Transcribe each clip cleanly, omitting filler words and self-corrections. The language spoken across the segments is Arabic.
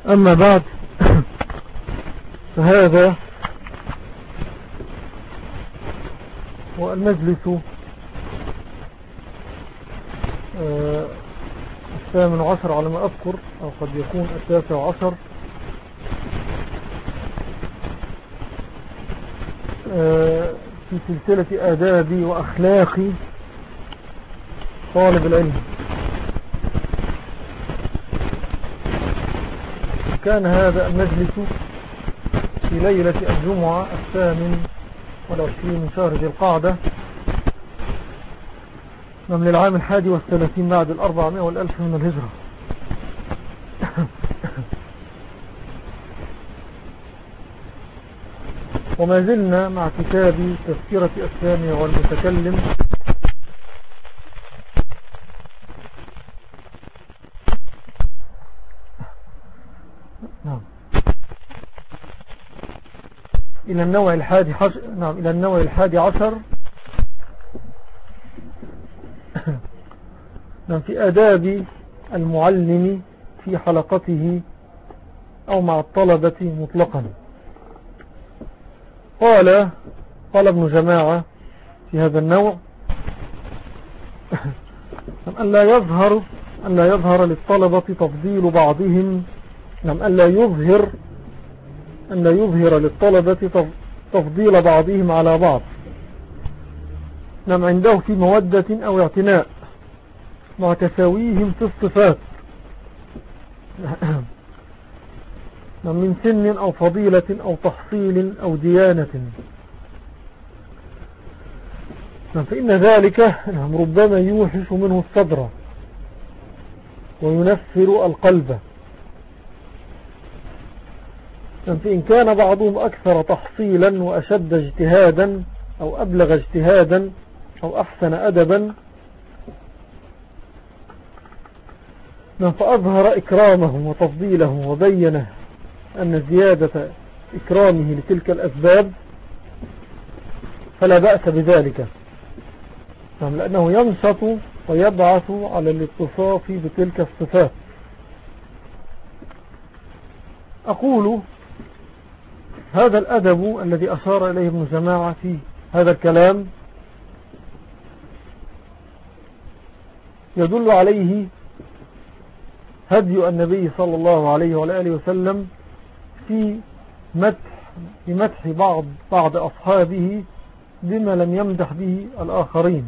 أما بعد فهذا هو المجلس الثامن عشر على ما أذكر، أو قد يكون التاسع عشر في سلسلة آدابي وأخلاقي طالب العلم. كان هذا المجلس في ليلة الجمعة 28 من شهر ذي القعدة من العام 31 بعد 400 والألف من الهجرة. وما زلنا مع كتاب تذكرة السامع والمتكلم إلى النوع الحادي عشر في آداب المعلم في حلقته أو مع الطلبة مطلقا. قال ابن جماعة في هذا النوع أن لا يظهر للطلبة تفضيل بعضهم، أن لا يظهر للطلبة تفضيل بعضهم على بعض عنده في مودة أو اعتناء مع تساويهم في الصفات من سن أو فضيلة أو تحصيل أو ديانة، فإن ذلك ربما يوحش منه الصدر وينفر القلب. فإن كان بعضهم أكثر تحصيلا وأشد اجتهادا أو أبلغ اجتهادا أو أحسن أدبا فأظهر إكرامه وتفضيله وبين أن زيادة إكرامه لتلك الأسباب فلا بأس بذلك، لأنه ينشط ويبعث على الاتصاف بتلك الصفات. أقول هذا الأدب الذي أشار إليه ابن جماعة في هذا الكلام يدل عليه هدي النبي صلى الله عليه وآله وسلم في مدح بعض أصحابه بما لم يمدح به الآخرين.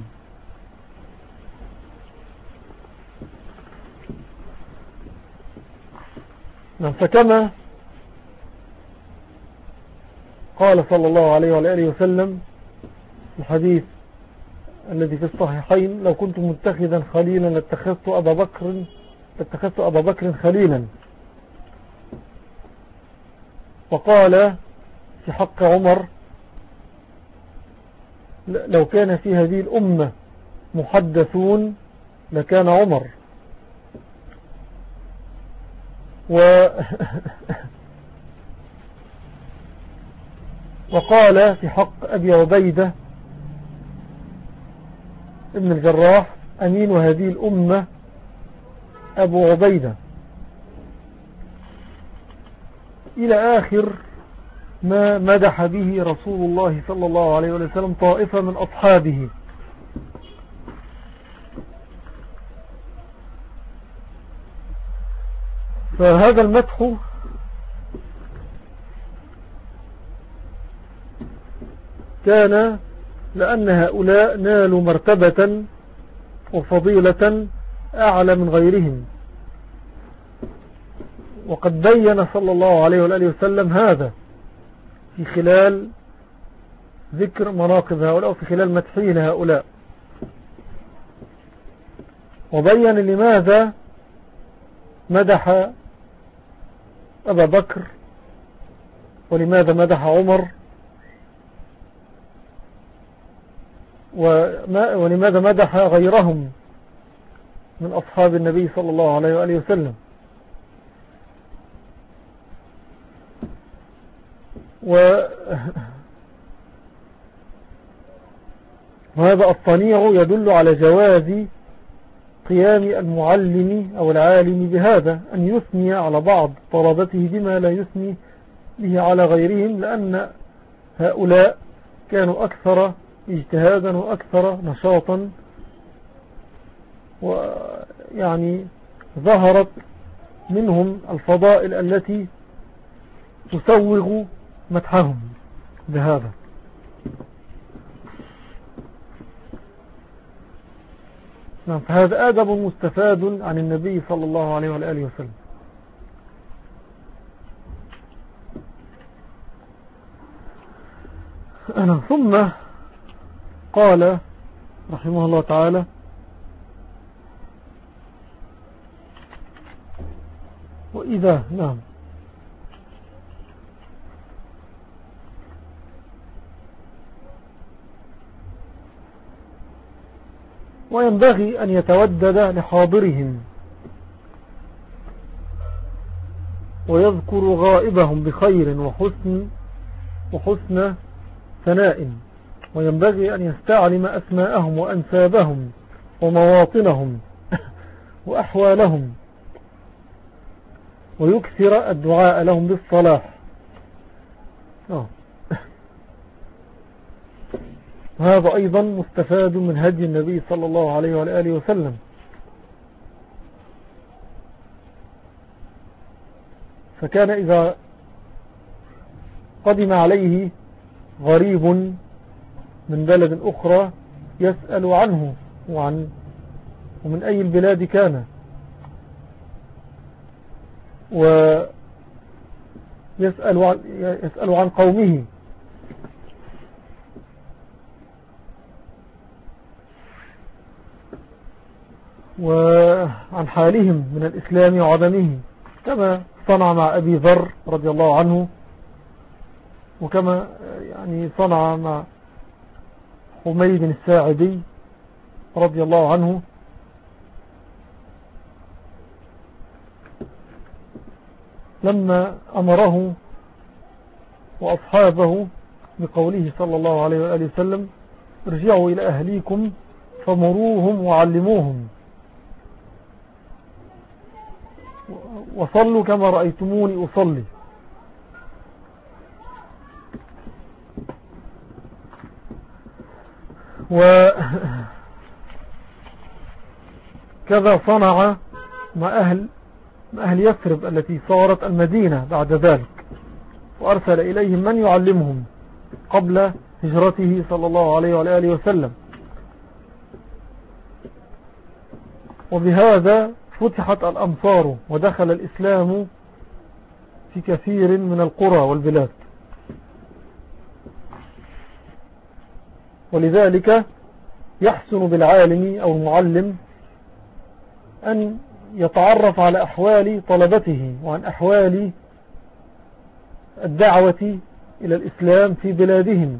فكما قال صلى الله عليه وآله وسلم الحديث الذي في الصحيحين: لو كنت متخذا خليلا لاتخذت أبا بكر خليلا. وقال في حق عمر: لو كان في هذه الأمة محدثون لكان عمر. وقال في حق أبي عبيدة ابن الجراح: أمين هذه الأمة أبو عبيدة، إلى آخر ما مدح به رسول الله صلى الله عليه وسلم طائفة من أصحابه. فهذا المدح كان لأن هؤلاء نالوا مرتبة وفضيلة أعلى من غيرهم، وقد بين صلى الله عليه وآله وسلم هذا في خلال ذكر مناقب هؤلاء وفي خلال مدحين هؤلاء، وبين لماذا مدح أبا بكر ولماذا مدح عمر ولماذا مدح غيرهم من أصحاب النبي صلى الله عليه وآله وسلم. وهذا الصنيع يدل على جواز قيام المعلم أو العالم بهذا، أن يثني على بعض طلبته بما لا يثني به على غيرهم، لأن هؤلاء كانوا أكثر اجتهادا وأكثر نشاطا، ويعني ظهرت منهم الفضائل التي تسوغ مدحهم بهذا. نعم، فهذا آدب مستفاد عن النبي صلى الله عليه وآله وسلم. ثم قال رحمه الله تعالى: وإذا نعم وينبغي أن يتودد لحاضرهم ويذكر غائبهم بخير وحسن ثناء، وينبغي أن يستعلم أسماءهم وأنسابهم ومواطنهم وأحوالهم، ويكثر الدعاء لهم بالصلاح. هذا أيضا مستفاد من هدي النبي صلى الله عليه وآله وسلم. فكان إذا قدم عليه غريب من بلد أخرى يسأل عنه ومن أي البلاد كان، ويسأل عن قومه، وعن حالهم من الإسلام وعدمه، كما صنع مع أبي ذر رضي الله عنه، وكما يعني صنع مع حميد الساعدي رضي الله عنه. لما أمره وأصحابه بقوله صلى الله عليه وآله وسلم: ارجعوا إلى أهليكم فمروهم وعلموهم وصلوا كما رأيتموني أصلي. وكذا صنع مع أهل يثرب التي صارت المدينة بعد ذلك، وأرسل إليهم من يعلمهم قبل هجرته صلى الله عليه وآله وسلم. وبهذا فتحت الأمصار ودخل الإسلام في كثير من القرى والبلاد. ولذلك يحسن بالعالم أو المعلم أن يتعرف على أحوال طلبته وعن أحوال الدعوة إلى الإسلام في بلادهم،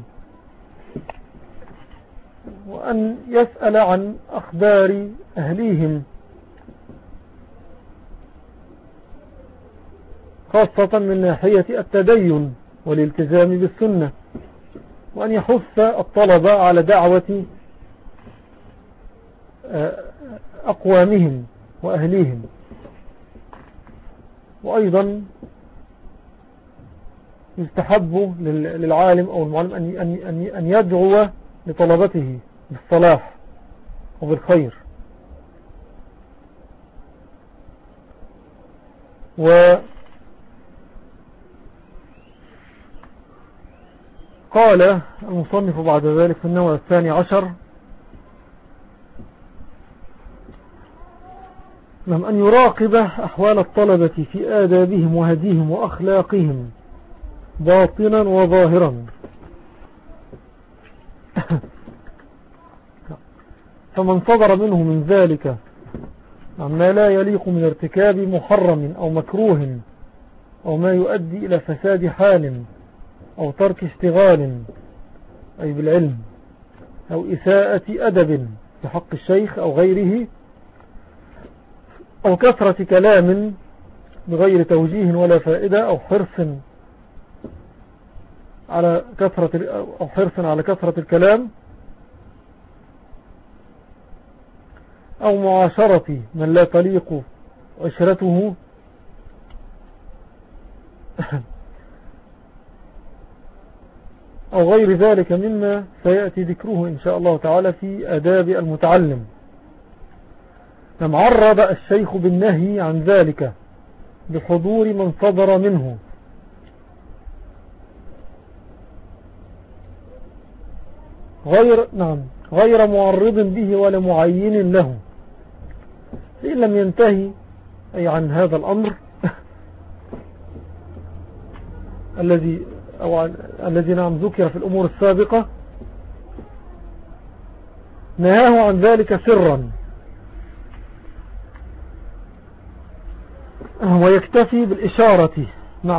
وأن يسأل عن أخبار أهليهم، خاصة من ناحية التدين والالتزام بالسنة، وأن يحث الطلبة على دعوة أقوامهم وأهليهم. وأيضا يستحب للعالم أو المعلم أن يدعو لطلبته بالصلاح وبالخير. قال المصنف بعد ذلك في النوع 12: أن يراقب أحوال الطلبة في آدابهم وهديهم وأخلاقهم باطنا وظاهرا، فمن صدر منه من ذلك ما لا يليق من ارتكاب محرم أو مكروه أو ما يؤدي إلى فساد حال أو ترك اشتغال أي بالعلم أو إساءة أدب بحق الشيخ أو غيره، أو كثرة كلام بغير توجيه ولا فائدة، أو حرص على كثرة الكلام، أو معاشرة من لا تليق عشرته أو غير ذلك مما سيأتي ذكره إن شاء الله تعالى في آداب المتعلم. عرض الشيخ بالنهي عن ذلك بحضور من صدر منه، غير معرض به ولا معين له، فإن لم ينتهي أي عن هذا الأمر الذي ذكر في الأمور السابقة، نهاه عن ذلك سرا، ويكتفي بالإشارة مع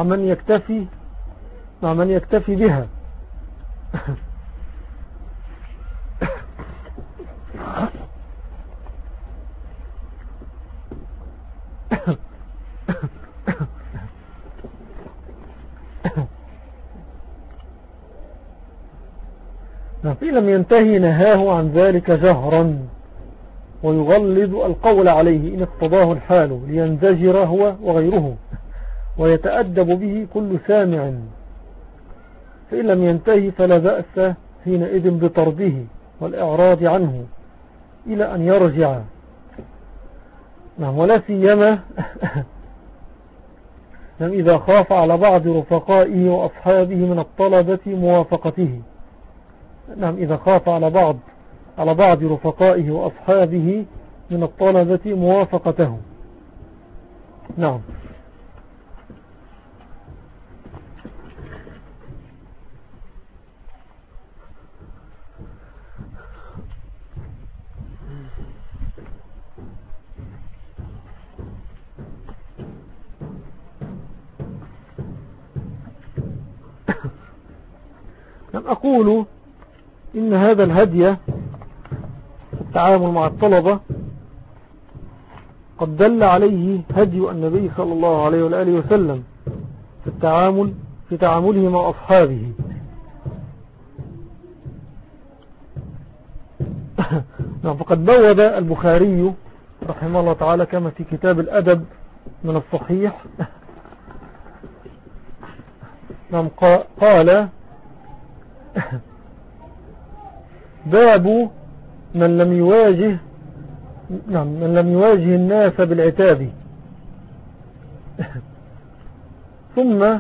من يكتفي بها فإن لم ينتهي نهاه عن ذلك جهرا، ويغلظ القول عليه إن اقتضاه الحال لينزجر هو وغيره، ويتأدب به كل سامع. فإن لم ينتهي فلا بأس حينئذ بطرده والإعراض عنه إلى أن يرجع. ولا سيما إذا خاف على بعض رفقائه وأصحابه من الطلبة موافقته. إذا خاف على بعض رفقائه وأصحابه من الطلبة موافقته. نعم. أقول إن هذا الهدي التعامل مع الطلبة قد دل عليه هدي النبي صلى الله عليه وآله وسلم في تعامله مع أصحابه. فقد بوّب البخاري رحمه الله تعالى كما في كتاب الأدب من الصحيح قال: باب من لم يواجه الناس بالعتاب. ثم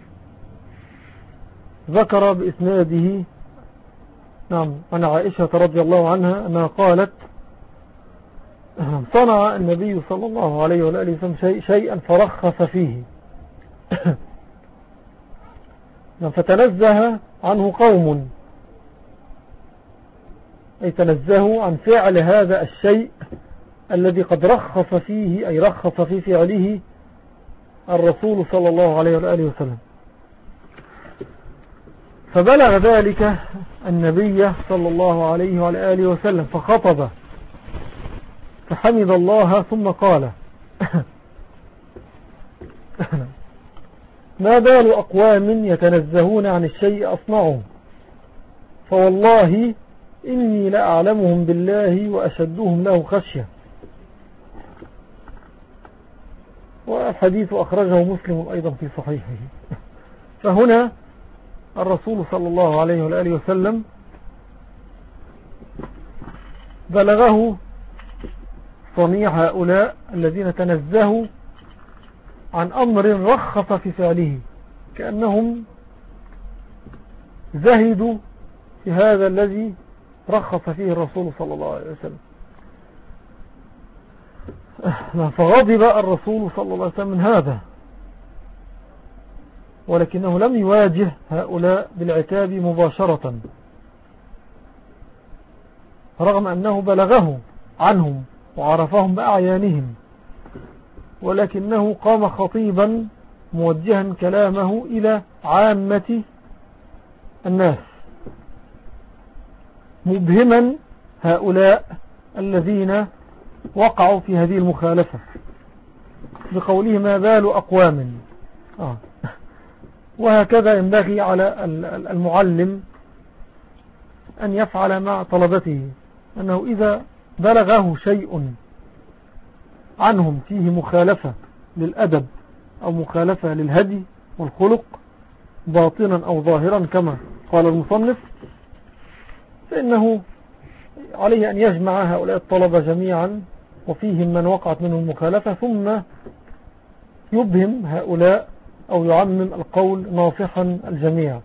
ذكر بإسناده عن عائشة رضي الله عنها أنها قالت: صنع النبي صلى الله عليه وآله وسلم شيئا فرخص فيه فتنزه عنه قوم، أي تنزهوا عن فعل هذا الشيء الذي قد رخص فيه، أي رخص في فعله الرسول صلى الله عليه وآله وسلم. فبلغ ذلك النبي صلى الله عليه وآله وسلم فخطب فحمد الله ثم قال: ما بال أقوام يتنزهون عن الشيء أصنعه، فوالله إني لأعلمهم بالله وأشدهم له خشية. والحديث أخرجه مسلم أيضا في صحيحه. فهنا الرسول صلى الله عليه وآله وسلم بلغه صنيع هؤلاء الذين تنزهوا عن أمر رخص في فعله، كأنهم زهدوا في هذا الذي رخص فيه الرسول صلى الله عليه وسلم. فغضب الرسول صلى الله عليه وسلم من هذا، ولكنه لم يواجه هؤلاء بالعتاب مباشرة، رغم أنه بلغه عنهم وعرفهم بأعيانهم، ولكنه قام خطيبا موجها كلامه إلى عامة الناس، مبهما هؤلاء الذين وقعوا في هذه المخالفة بقوله: ما بال أقوام. وهكذا ينبغي على المعلم أن يفعل مع طلبته، أنه إذا بلغه شيء عنهم فيه مخالفة للأدب أو مخالفة للهدي والخلق باطنا أو ظاهرا كما قال المصنف، فإنه عليه أن يجمع هؤلاء الطلبة جميعا وفيهم من وقعت منهم المخالفة، ثم يبهم هؤلاء أو يعمم القول ناصحا الجميع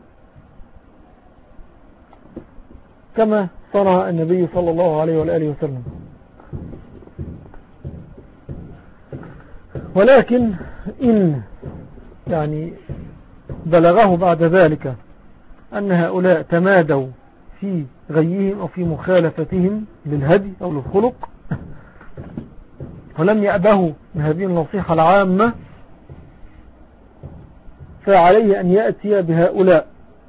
كما صنع النبي صلى الله عليه وآله وسلم. ولكن إن يعني بلغه بعد ذلك أن هؤلاء تمادوا في غيهم أو في مخالفتهم للهدي أو للخلق ولم يأبهوا بهذه النصيحة العامة، فعليه أن يأتي بهؤلاء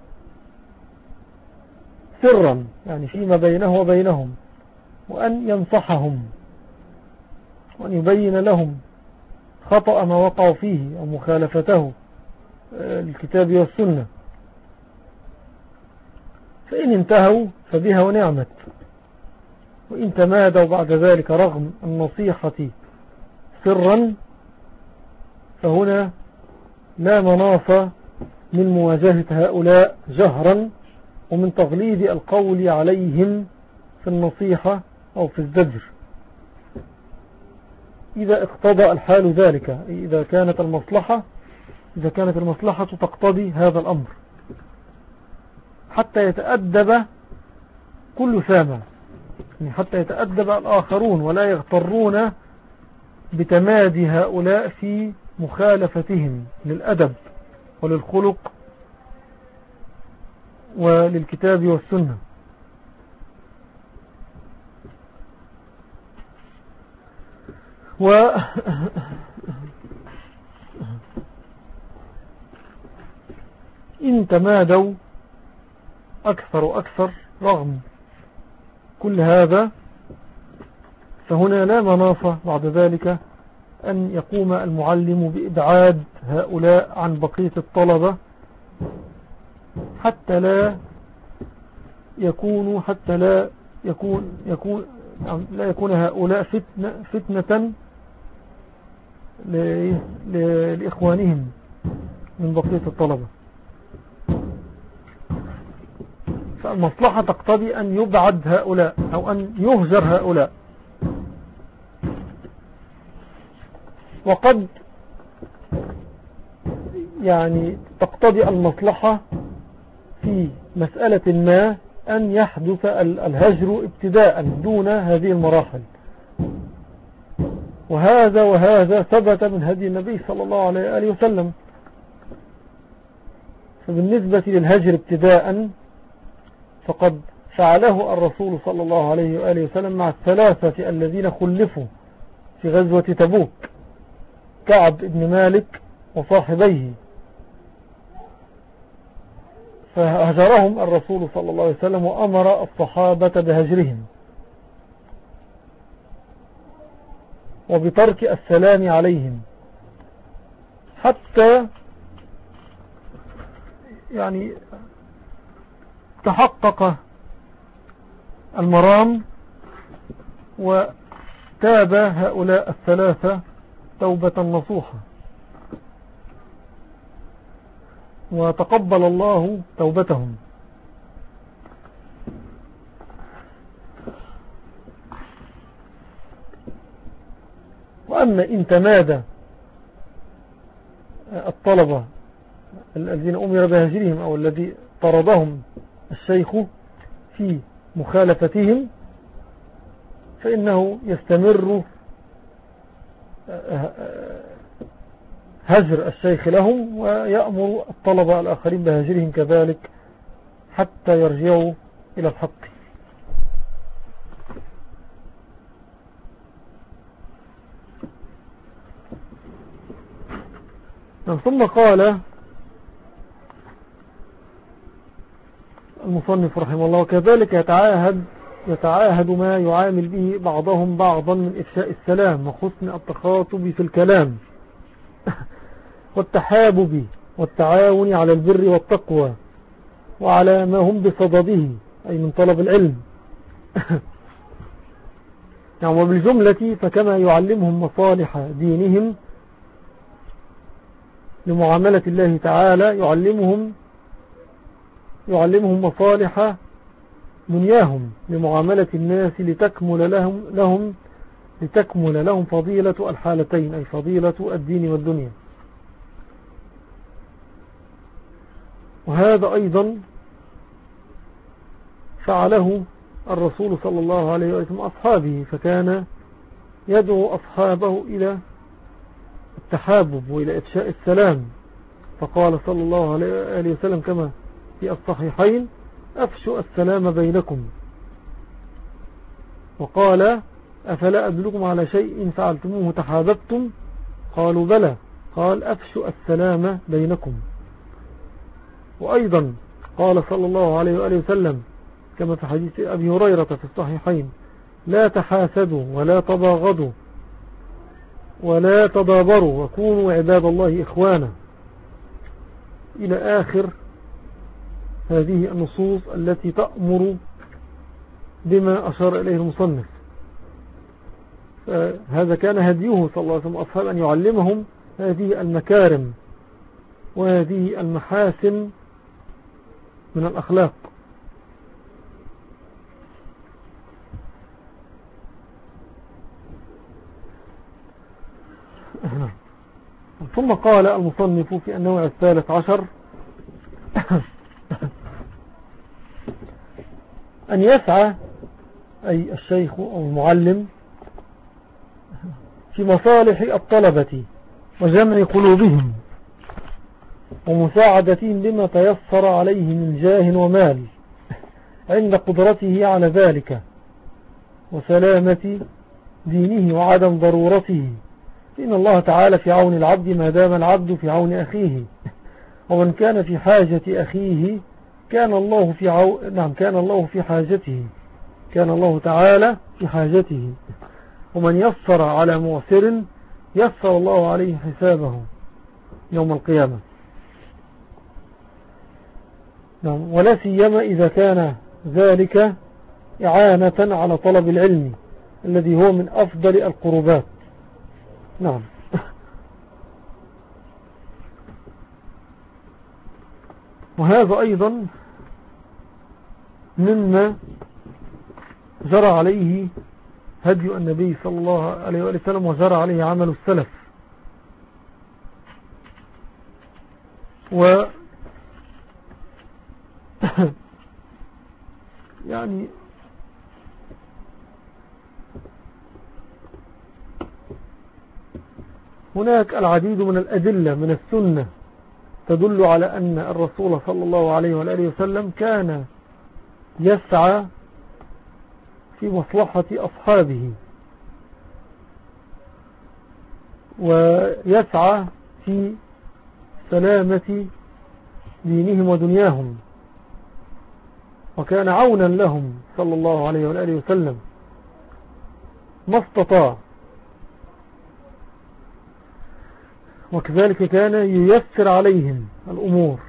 سرا يعني فيما بينه وبينهم، وأن ينصحهم وأن يبين لهم خطأ ما وقعوا فيه أو مخالفته الكتاب والسنة، فإن انتهوا فبها ونعمت، وإن تمادوا بعد ذلك رغم النصيحة سرا فهنا لا مناص من مواجهة هؤلاء جهرا ومن تغليظ القول عليهم في النصيحة أو في الزجر إذا اقتضى الحال ذلك، إذا كانت المصلحة تقتضي هذا الأمر، حتى يتأدب كل سامع، يعني حتى يتأدب الآخرون ولا يغترون بتمادي هؤلاء في مخالفتهم للأدب وللخلق وللكتاب والسنة. إن تمادوا أكثر وأكثر رغم كل هذا فهنا لا مناص بعد ذلك أن يقوم المعلم بإبعاد هؤلاء عن بقية الطلبة حتى لا يكون هؤلاء فتنة لإخوانهم من بقية الطلبة. فالمصلحة تقتضي أن يبعد هؤلاء أو أن يهجر هؤلاء، وقد يعني تقتضي المصلحة في مسألة ما أن يحدث الهجر ابتداء دون هذه المراحل، وهذا ثبت من هدي النبي صلى الله عليه وسلم. فبالنسبة للهجر ابتداء فقد فعله الرسول صلى الله عليه وآله وسلم مع الثلاثة الذين خلفوا في غزوة تبوك، كعب بن مالك وصاحبيه، فهجرهم الرسول صلى الله عليه وسلم وأمر الصحابة بهجرهم وبترك السلام عليهم حتى يعني تحقق المرام وتاب هؤلاء الثلاثة توبة نصوحة، وتقبل الله توبتهم. وأما إن تمادى الطلبة الذين أمر بهجرهم أو الذي طردهم الشيخ في مخالفتهم فإنه يستمر هجر الشيخ لهم ويأمر الطلبة الآخرين بهجرهم كذلك حتى يرجعوا إلى الحق. ثم قال المصنف رحمه الله: كذلك يتعاهد ما يعامل به بعضهم بعضا من إفشاء السلام وحسن التخاطب في الكلام والتحابب والتعاون على البر والتقوى وعلى ما هم بصدده أي من طلب العلم يعني وبالجملة فكما يعلمهم مصالح دينهم لمعاملة الله تعالى يعلمهم مصالح دنياهم لمعاملة الناس لتكمل لهم فضيلة الحالتين، أي فضيلة الدين والدنيا. وهذا أيضا فعله الرسول صلى الله عليه وسلم أصحابه، فكان يدعو أصحابه إلى التحابب وإلى إفشاء السلام، فقال صلى الله عليه وسلم كما في الصحيحين: أفشوا السلام بينكم. وقال: أفلا أدلكم على شيء فعلتموه تحاببتم؟ قالوا: بلى. قال: أفشوا السلام بينكم. وأيضا قال صلى الله عليه وآله وسلم كما في حديث أبي هريرة في الصحيحين: لا تحاسدوا ولا تباغضوا ولا تدابروا وكونوا عباد الله إخوانا، إلى آخر هذه النصوص التي تأمر بما أشار إليه المصنف. هذا كان هديه صلى الله عليه وسلم أصحاب أن يعلمهم هذه المكارم وهذه المحاسن من الأخلاق. ثم قال المصنف في النوع 13 أن يسعى أي الشيخ أو المعلم في مصالح الطلبة وجمع قلوبهم ومساعدتهم بما تيسر عليه من جاه ومال عند قدرته على ذلك وسلامة دينه وعدم ضرورته، إن الله تعالى في عون العبد ما دام العبد في عون أخيه، ومن كان في حاجة أخيه كان الله في حاجته، كان الله تعالى في حاجته، ومن يسر على معسر يسر الله عليه حسابه يوم القيامة. ولا سيما إذا كان ذلك إعانة على طلب العلم الذي هو من أفضل القربات. نعم. وهذا أيضا مما جرى عليه هدي النبي صلى الله عليه وسلم وجرى عليه عمل السلف. يعني هناك العديد من الأدلة من السنة تدل على أن الرسول صلى الله عليه وآله وسلم كان يسعى في مصلحة أصحابه ويسعى في سلامة دينهم ودنياهم، وكان عونا لهم صلى الله عليه وآله وسلم ما استطاع، وكذلك كان ييسر عليهم الأمور،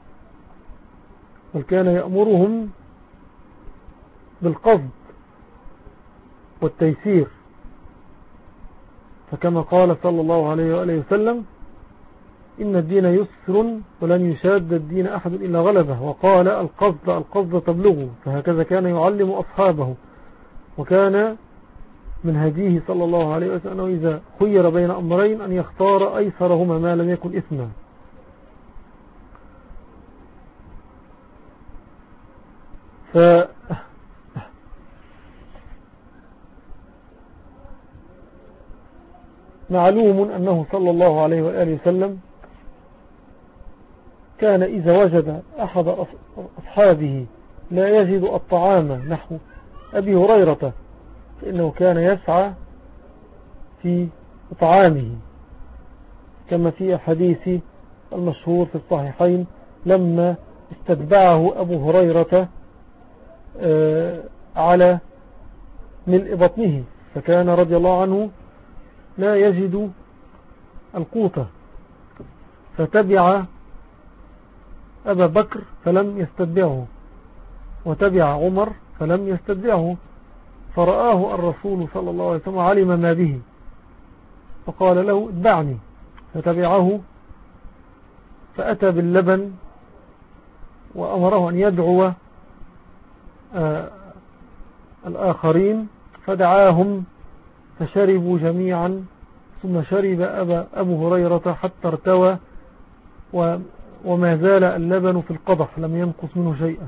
بل كان يأمرهم بالقصد والتيسير، فكما قال صلى الله عليه وآله وسلم: إن الدين يسر ولن يشاد الدين أحد إلا غلبه، وقال: القصد تبلغه. فهكذا كان يعلم أصحابه، وكان من هديه صلى الله عليه وسلم أنه إذا خير بين أمرين أن يختار أيسرهما ما لم يكن إثما. معلوم أنه صلى الله عليه وآله وسلم كان إذا وجد أحد أصحابه لا يجد الطعام نحو أبي هريرة فإنه كان يسعى في طعامه، كما في الحديث المشهور في الصحيحين لما استتبعه أبو هريرة على ملء بطنه، فكان رضي الله عنه لا يجد القوت، فتبع أبا بكر فلم يستتبعه، وتبع عمر فلم يستتبعه، فرآه الرسول صلى الله عليه وسلم علم ما به، فقال له اتبعني، فتبعه، فأتى باللبن وأمره أن يدعو الآخرين، فدعاهم فشربوا جميعا، ثم شرب أبو هريرة حتى ارتوى، وما زال اللبن في القدح لم ينقص منه شيئا.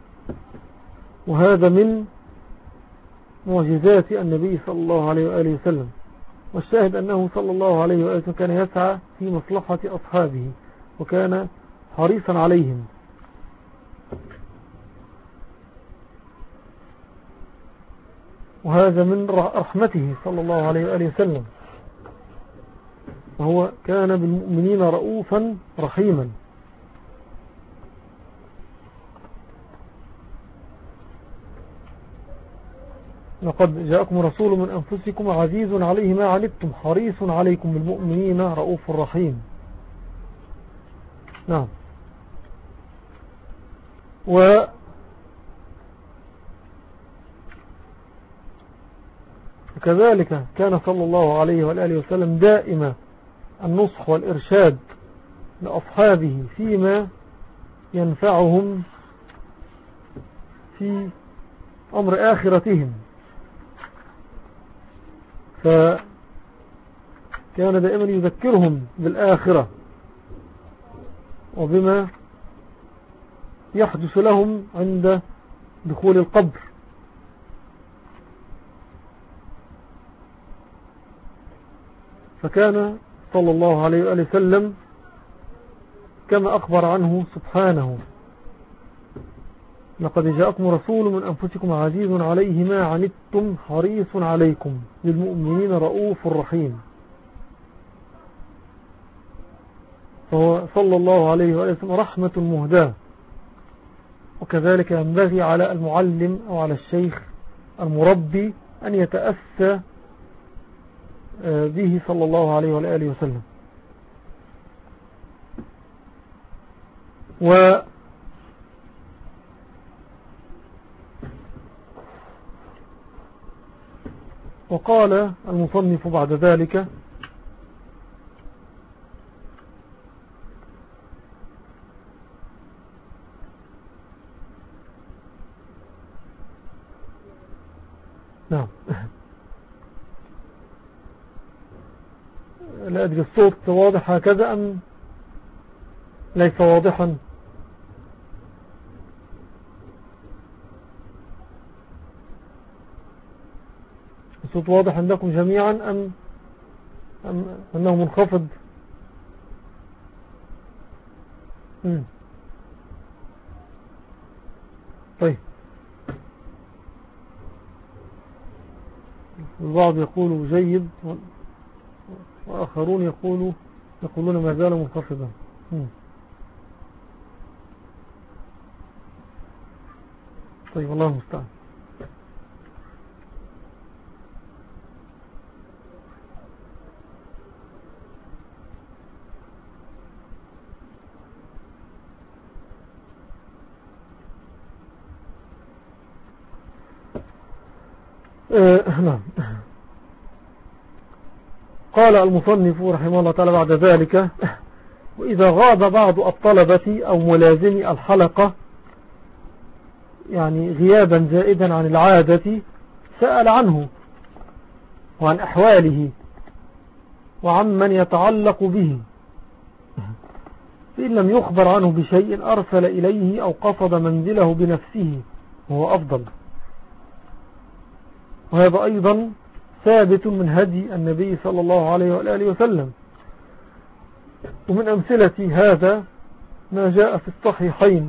وهذا من معجزات النبي صلى الله عليه وآله وسلم. والشاهد أنه صلى الله عليه وآله وسلم كان يسعى في مصلحة أصحابه، وكان حريصا عليهم. وهذا من رحمته صلى الله عليه وآله وسلم، وهو كان بالمؤمنين رؤوفا رحيما. لقد جاءكم رسول من أنفسكم عزيز عليه ما عنتم حريص عليكم بالمؤمنين رؤوف رحيم. نعم. وكذلك كان صلى الله عليه وآله وسلم دائما النصح والإرشاد لأصحابه فيما ينفعهم في أمر آخرتهم، فكان دائما يذكرهم بالآخرة وبما يحدث لهم عند دخول القبر. فكان صلى الله عليه وآله وسلم كما أخبر عنه سبحانه: لقد جاءكم رسول من أنفسكم عزيز عليه ما عنتم حريص عليكم بالمؤمنين رؤوف رحيم. فهو صلى الله عليه وآله وسلم رحمة مهداة. وكذلك ينبغي على المعلم أو على الشيخ المربي أن يتأسى به صلى الله عليه وآله وسلم. وقال المصنف بعد ذلك: نعم، لا أدري الصوت واضح هكذا أم ليس واضحا؟ الصوت واضح عندكم جميعا أم أنه منخفض؟ طيب، البعض يقول جيد وآخرون يقولون ما زال منخفضا. طيب، الله المستعان. نعم. قال المصنف رحمه الله تعالى بعد ذلك: وإذا غاب بعض الطلبة أو ملازمي الحلقة يعني غيابا زائدا عن العادة سأل عنه وعن أحواله وعمن يتعلق به، فإن لم يخبر عنه بشيء أرسل إليه أو قصد منزله بنفسه وهو أفضل. وهذا أيضا ثابت من هدي النبي صلى الله عليه وآله وسلم. ومن أمثلة هذا ما جاء في الصحيحين،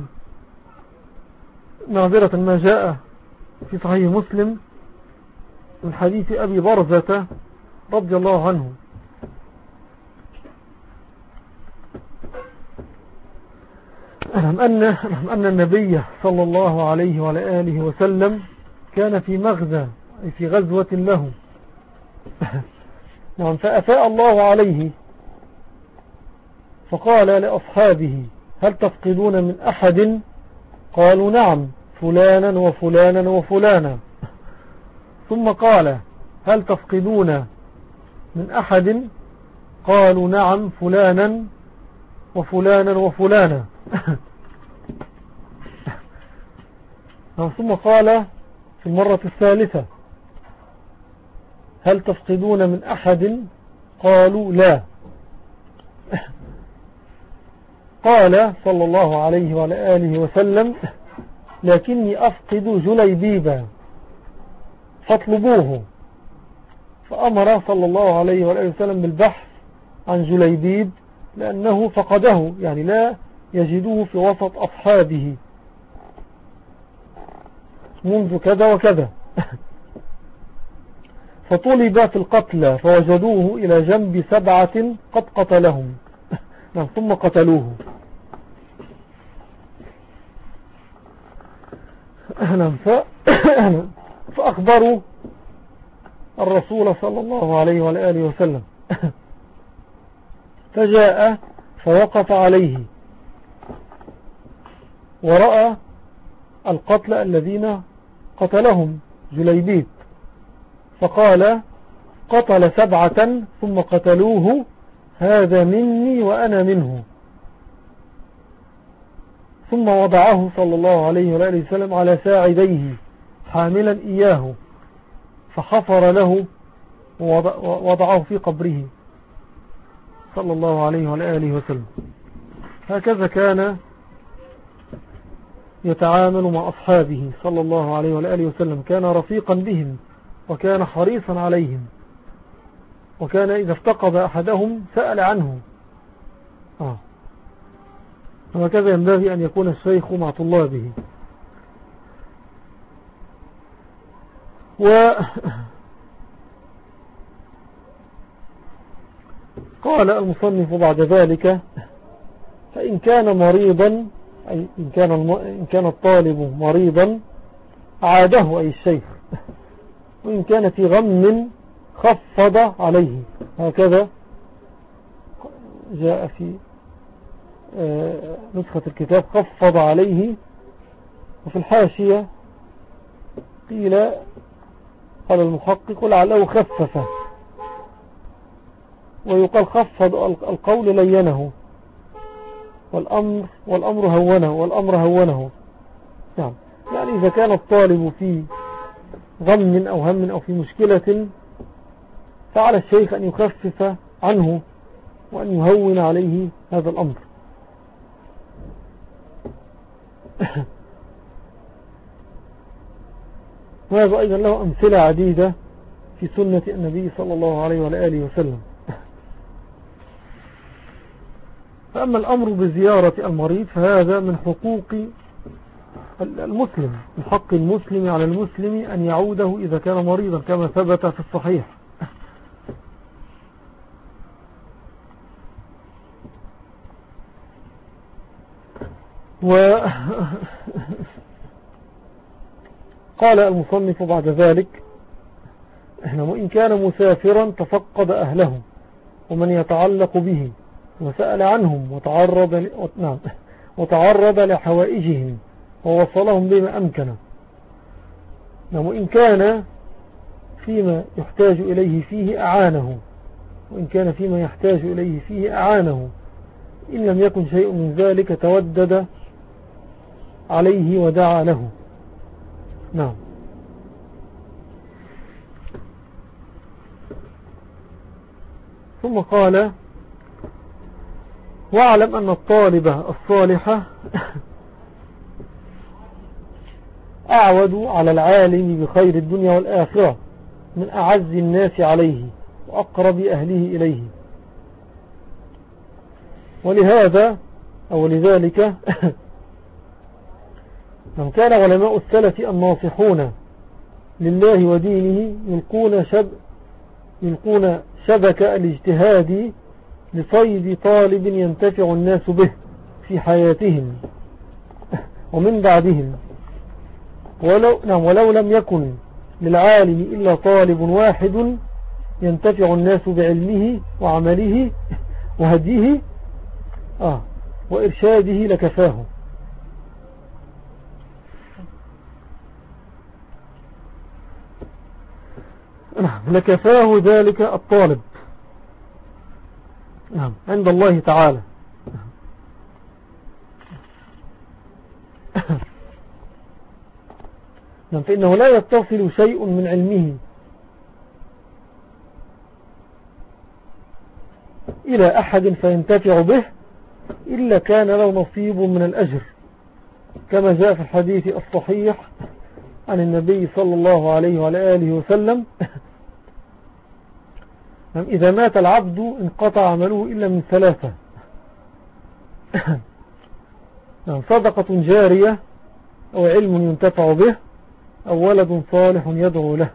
معذرة ما جاء في صحيح مسلم من حديث أبي برزة رضي الله عنه أن النبي صلى الله عليه وآله وسلم كان في مغزى في غزوة له نعم، فأفاء الله عليه فقال لأصحابه: هل تفقدون من أحد؟ قالوا: نعم، فلانا وفلانا وفلانا. ثم قال هل تفقدون من أحد؟ قالوا نعم فلانا وفلانا وفلانا. ثم قال في المرة الثالثة هل تفقدون من أحد؟ قالوا لا. قال صلى الله عليه وعلى آله وسلم لكني أفقد جليبيبا فاطلبوه. فأمر صلى الله عليه وآله وسلم بالبحث عن جليبيب لأنه فقده، يعني لا يجدوه في وسط أصحابه منذ كذا وكذا. فطلب في القتلى فوجدوه إلى جنب 7 قد قتلهم. ثم قتلوه. فأخبروا الرسول صلى الله عليه وآله وسلم، فجاء فوقف عليه ورأى القتل الذين قتلهم جليبيب، فقال قتل 7 ثم قتلوه، هذا مني وأنا منه. ثم وضعه صلى الله عليه وآله وسلم على ساعديه حاملا إياه، فحفر له ووضعه في قبره صلى الله عليه وآله وسلم. هكذا كان يتعامل مع أصحابه صلى الله عليه وآله وسلم، كان رفيقا بهم وكان حريصا عليهم، وكان إذا افتقد أحدهم سأل عنه. وهكذا ينبغي أن يكون الشيخ مع طلابه. قال المصنف بعد ذلك فإن كان مريضا، أي إن كان الطالب مريضا عاده أي الشيخ، وإن كان في غم خفض عليه. هكذا جاء في نسخة الكتاب خفض عليه، وفي الحاشية قال المحقق لعله خففه، ويقال خفض القول لينه، والأمر هونه. يعني إذا كان الطالب في غم أو هم أو في مشكلة، فعلى الشيخ أن يخفف عنه وأن يهون عليه هذا الأمر. وهذا أيضا له أمثلة عديدة في سنة النبي صلى الله عليه وآله وسلم. فأما الأمر بزيارة المريض فهذا من حقوق المسلم، من حق المسلم على المسلم أن يعوده إذا كان مريضا كما ثبت في الصحيح. قال المصنف بعد ذلك وإن كان مسافرا تفقد أهله ومن يتعلق به وسأل عنهم وتعرض لحوائجهم ووصلهم بما أمكن، وإن كان فيما يحتاج إليه فيه أعانه، إن لم يكن شيء من ذلك تودد عليه ودعا له. ثم قال واعلم أن الطالب الصالح أعود على العالم بخير الدنيا والآخرة من أعز الناس عليه وأقرب أهله إليه. ولهذا أو لذلك من كان علماء السلف الناصحون لله ودينه يلقون شبك الاجتهاد لصيد طالب ينتفع الناس به في حياتهم ومن بعدهم، ولو لم يكن للعالم إلا طالب واحد ينتفع الناس بعلمه وعمله وهديه وإرشاده لكفاه. لكفاه ذلك الطالب عند الله تعالى. فإنه لا يتصل شيء من علمه إلى أحد فينتفع به إلا كان له نصيب من الأجر، كما جاء في الحديث الصحيح عن النبي صلى الله عليه وعلى آله وسلم: إذا مات العبد انقطع عمله إلا من ثلاثة: صدقة جارية، أو علم ينتفع به، أو ولد صالح يدعو له.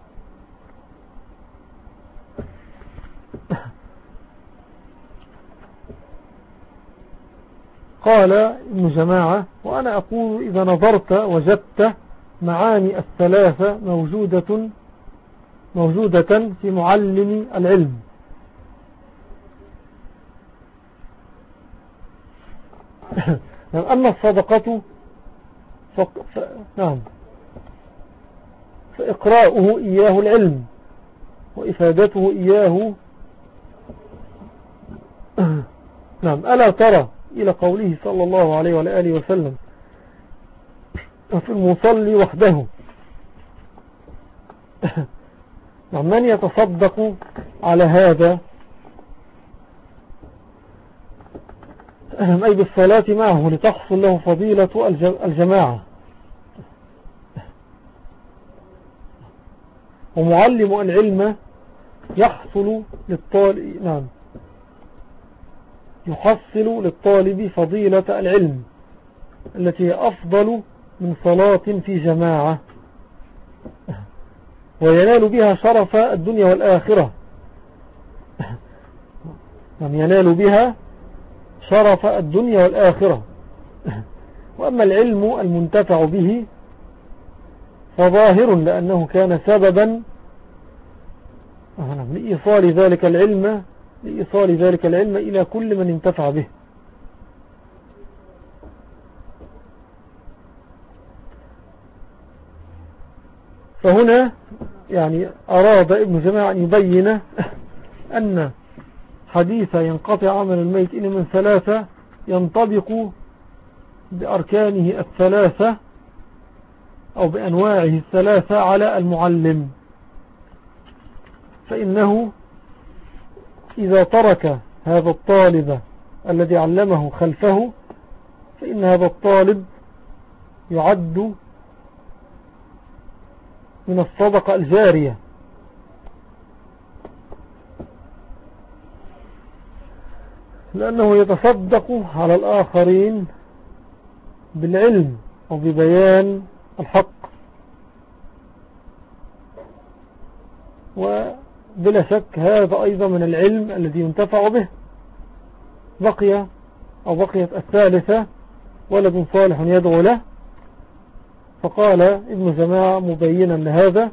قال ابن جماعة: وأنا أقول إذا نظرت وجدت معاني الثلاثة موجودة في معلم العلم، أما الصدقة فإقراؤه إياه العلم وإفادته إياه. ألا ترى إلى قوله صلى الله عليه وآله وسلم في المصلي وحده: من يتصدق على هذا، أي بالصلاة معه لتحصل له فضيلة الجماعة. ومعلم العلم يحصل للطالب فضيلة العلم التي هي أفضل من صلاة في جماعة، وينال بها شرف الدنيا والآخرة. ينال بها شرف الدنيا والآخرة. وأما العلم المنتفع به فظاهر، لأنه كان سببا لإيصال ذلك العلم إلى كل من انتفع به. فهنا أراد ابن جماعة أن يبين أن حديث ينقطع عمل الميت إن من ثلاثة ينطبق بأركانه الثلاثة أو بأنواعه الثلاثة على المعلم. فإنه إذا ترك هذا الطالب الذي علمه خلفه، فإن هذا الطالب يعد من الصدقة الجارية، لأنه يتصدق على الآخرين بالعلم وببيان الحق. وبلا شك هذا أيضا من العلم الذي ينتفع به. بقيت الثالثة: ولد صالح يدعو له. فقال ابن جماعة مبينا لهذا: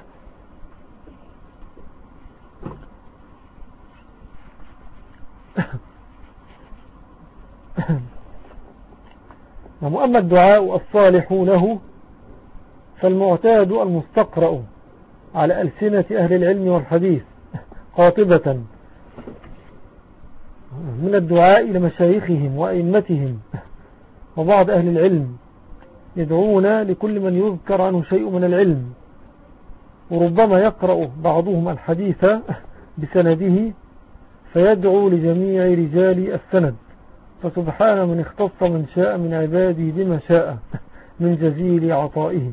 وأما الدعاء الصالح له فالمعتاد المستقرأ على ألسنة أهل العلم والحديث قاطبة من الدعاء إلى مشايخهم وأئمتهم وبعض أهل العلم، يدعون لكل من يذكر عنه شيء من العلم. وربما يقرأ بعضهم الحديث بسنده فيدعو لجميع رجال السند، فسبحان من اختص من شاء من عباده بما شاء من جزيل عطائه.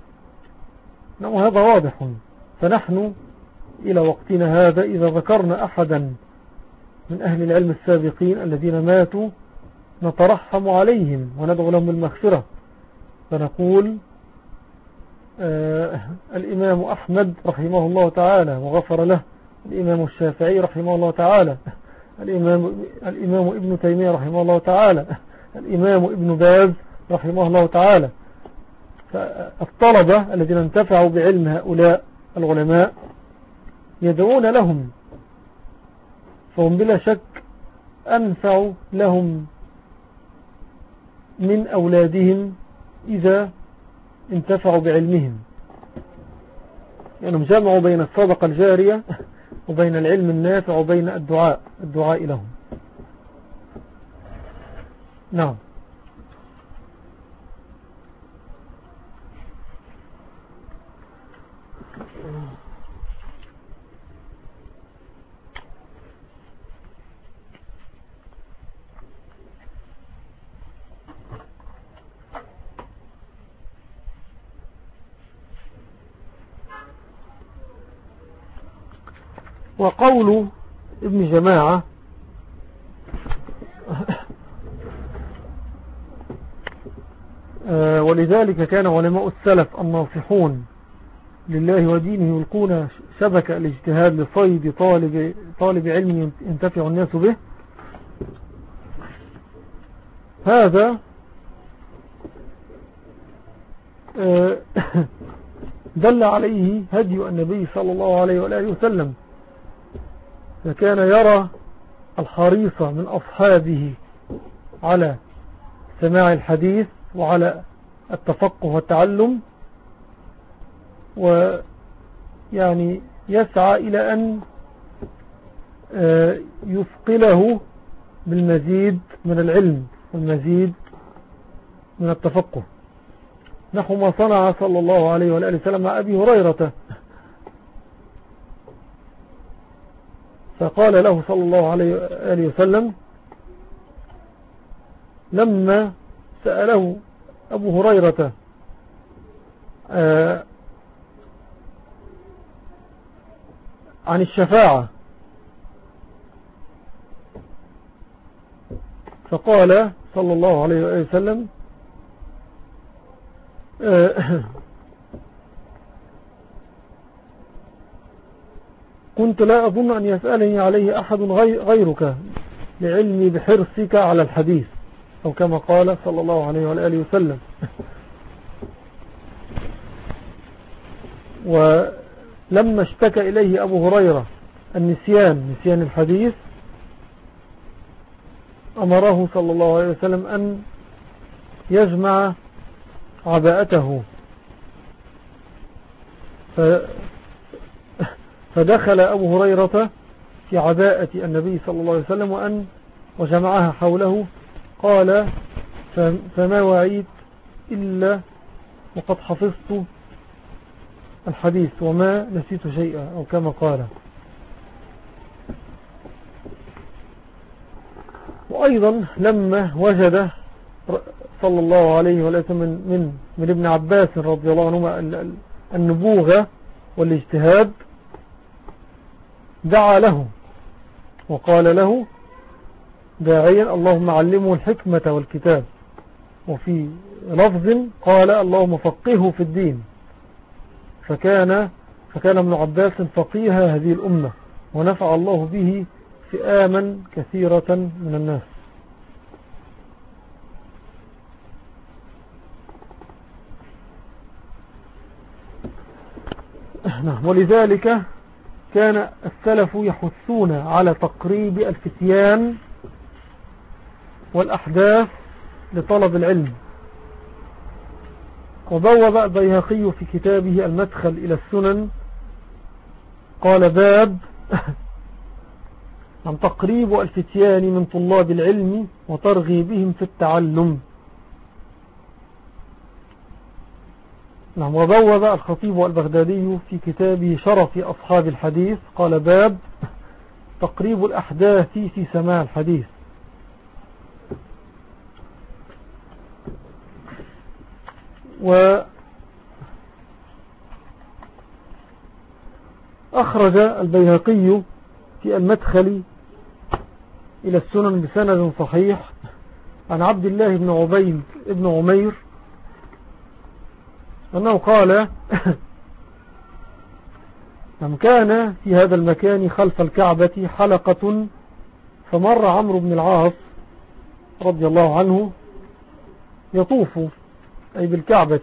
وهذا واضح. فنحن إلى وقتنا هذا إذا ذكرنا أحدا من أهل العلم السابقين الذين ماتوا نترحم عليهم وندعو لهم بالمغفرة، فنقول الإمام أحمد رحمه الله تعالى وغفر له، الإمام الشافعي رحمه الله تعالى، الإمام ابن تيمية رحمه الله تعالى، الإمام ابن باز رحمه الله تعالى. فالطلبة الذين انتفعوا بعلم هؤلاء العلماء يدعون لهم، فهم بلا شك أنفع لهم من أولادهم إذا انتفعوا بعلمهم. يعني جمعوا بين الصدقة الجارية وبين العلم النافع وبين الدعاء لهم. نعم. وقول ابن جماعة ولذلك كان علماء السلف الناصحون لله ودينه يلقون شبكة الاجتهاد لصيد طالب علم ينتفع الناس به. هذا دل عليه هدي النبي صلى الله عليه وآله وسلم، فكان يرى الحريص من أصحابه على سماع الحديث وعلى التفقه والتعلم، ويعني يسعى إلى أن يثقله بالمزيد من العلم والمزيد من التفقه، نحو ما صنع صلى الله عليه وآله وسلم مع أبي هريرة. فقال له صلى الله عليه وآله وسلم لما سأله أبو هريرة عن الشفاعة، فقال صلى الله عليه وآله وسلم كنت لا أظن أن يسألني عليه أحد غيرك لعلمي بحرصك على الحديث، أو كما قال صلى الله عليه وآله وسلم. ولما اشتكى إليه أبو هريرة نسيان الحديث، أمره صلى الله عليه وسلم أن يجمع عباءته، فدخل أبو هريرة في عباءة النبي صلى الله عليه وسلم وجمعها حوله. قال فما وعيت إلا وقد حفظت الحديث وما نسيت شيئا، أو كما قال. وأيضا لما وجد صلى الله عليه وسلم من ابن عباس رضي الله عنهما النبوغة والاجتهاد، دعا له وقال له داعيا اللهم علمه الحكمة والكتاب، وفي لفظ قال اللهم فقهه في الدين. فكان ابن عباس فقيه هذه الأمة، ونفع الله به فئاما كثيرة من الناس. ولذلك كان السلف يحثون على تقريب الفتيان والأحداث لطلب العلم. وبوب البيهقي في كتابه المدخل إلى السنن قال باب عن تقريب الفتيان من طلاب العلم وترغيبهم في التعلم. وبوب الخطيب البغدادي في كتابه شرف أصحاب الحديث قال باب تقريب الأحداث في سماع الحديث. وأخرج البيهقي في المدخل إلى السنن بسند صحيح عن عبد الله بن عبيد بن عمير أنه قال كان في هذا المكان خلف الكعبة حلقة، فمر عمرو بن العاص رضي الله عنه يطوف أي بالكعبة،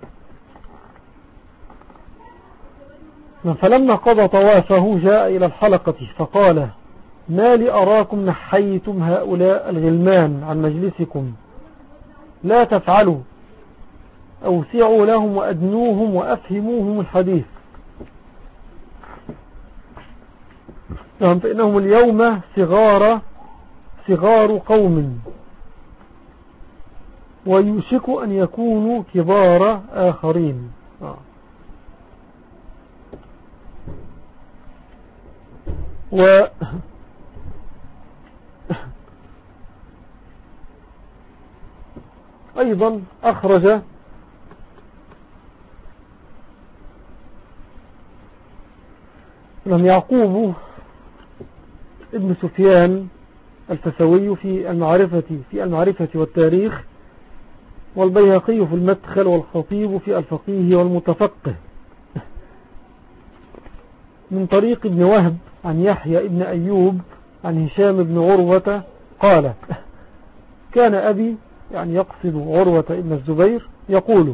فلما قضى طوافه جاء إلى الحلقة فقال ما لي أراكم نحيتم هؤلاء الغلمان عن مجلسكم، لا تفعلوا، أوسعوا لهم وأدنوهم وأفهموهم الحديث. نعم فإنهم اليوم صغار قوم ويوشك أن يكونوا كبار آخرين. أيضا أخرج يعقوب ابن سفيان الفسوي في المعرفة والتاريخ، والبيهقي في المدخل، والخطيب في الفقيه والمتفقه، من طريق ابن وهب عن يحيى ابن أيوب عن هشام بن عروة قال: كان أبي، يعني يقصد عروة ابن الزبير، يقول: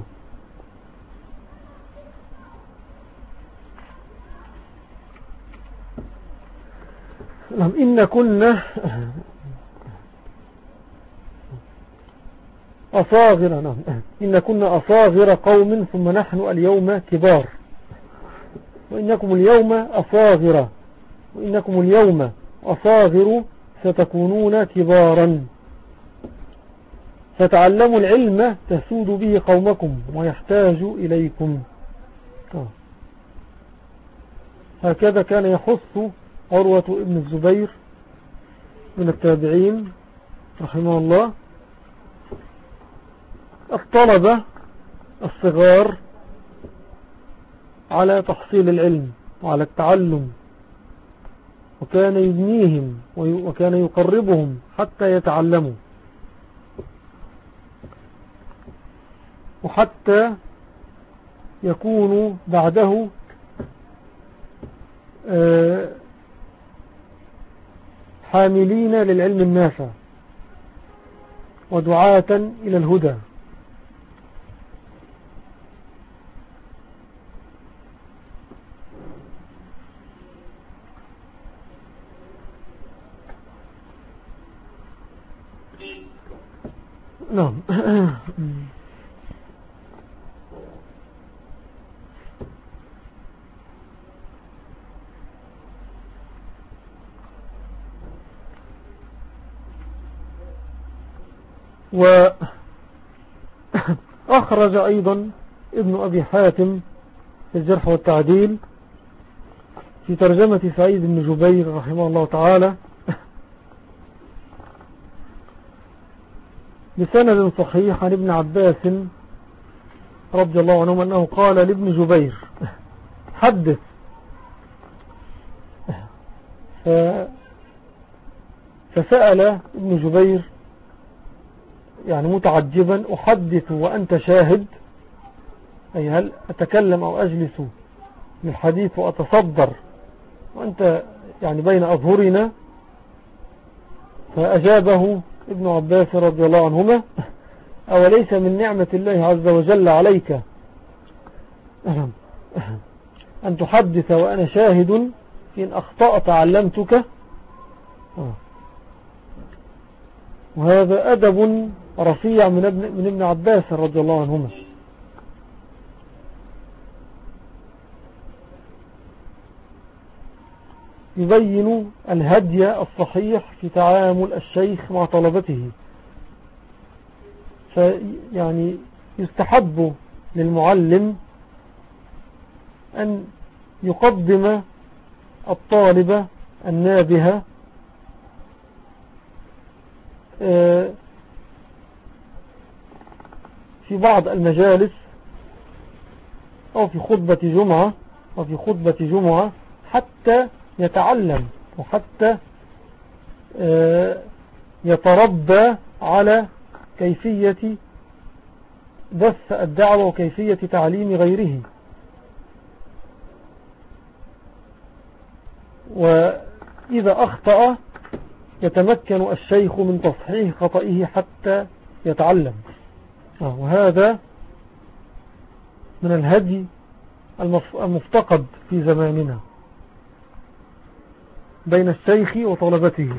إن كنا أصاغر قوم ثم نحن اليوم كبار، وإنكم اليوم أصاغر ستكونون كبارا، فتعلموا العلم تسود به قومكم ويحتاج إليكم. هكذا كان يحث عروة ابن الزبير من التابعين رحمه الله الطلبة الصغار على تحصيل العلم وعلى التعلم، وكان يبنيهم وكان يقربهم حتى يتعلموا، وحتى يكونوا بعده حاملين للعلم النافع ودعاة إلى الهدى. نعم. وأخرج أيضا ابن أبي حاتم في الجرح والتعديل في ترجمة سعيد بن جبير رحمه الله تعالى بسند صحيح عن ابن عباس رضي الله عنه أنه قال لابن جبير: حدث. فسأل ابن جبير يعني متعجبا: أحدث وأنت شاهد؟ أي هل أتكلم أو أجلس للحديث وأتصدر وأنت يعني بين أظهرنا؟ فأجابه ابن عباس رضي الله عنهما: أوليس من نعمة الله عز وجل عليك أن تحدث وأنا شاهد؟ إن أخطأت علمتك. وهذا أدب رفيع من ابن عباس رضي الله عنهما. يبين الهدي الصحيح في تعامل الشيخ مع طلبته، فيعني يستحب للمعلم أن يقدم الطالب النابه في بعض المجالس أو في خطبة جمعة حتى يتعلم وحتى يتربى على كيفية بث الدعوة وكيفية تعليم غيره. وإذا أخطأ يتمكن الشيخ من تصحيح خطئه حتى يتعلم. وهذا من الهدي المفتقد في زماننا بين الشيخ وطلبته.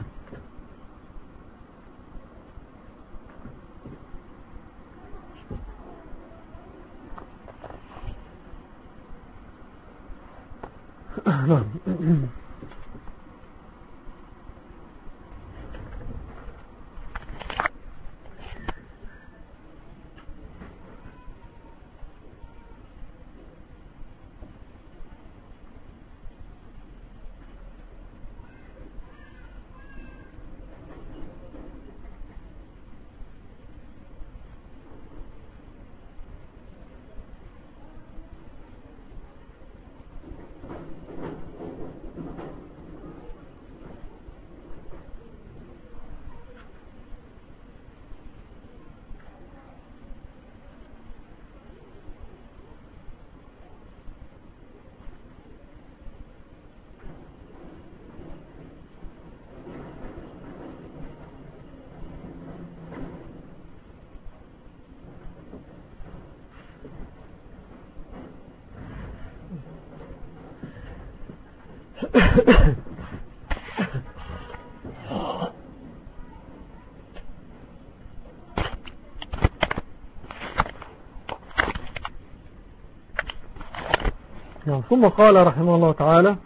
ثم قال رحمه الله تعالى: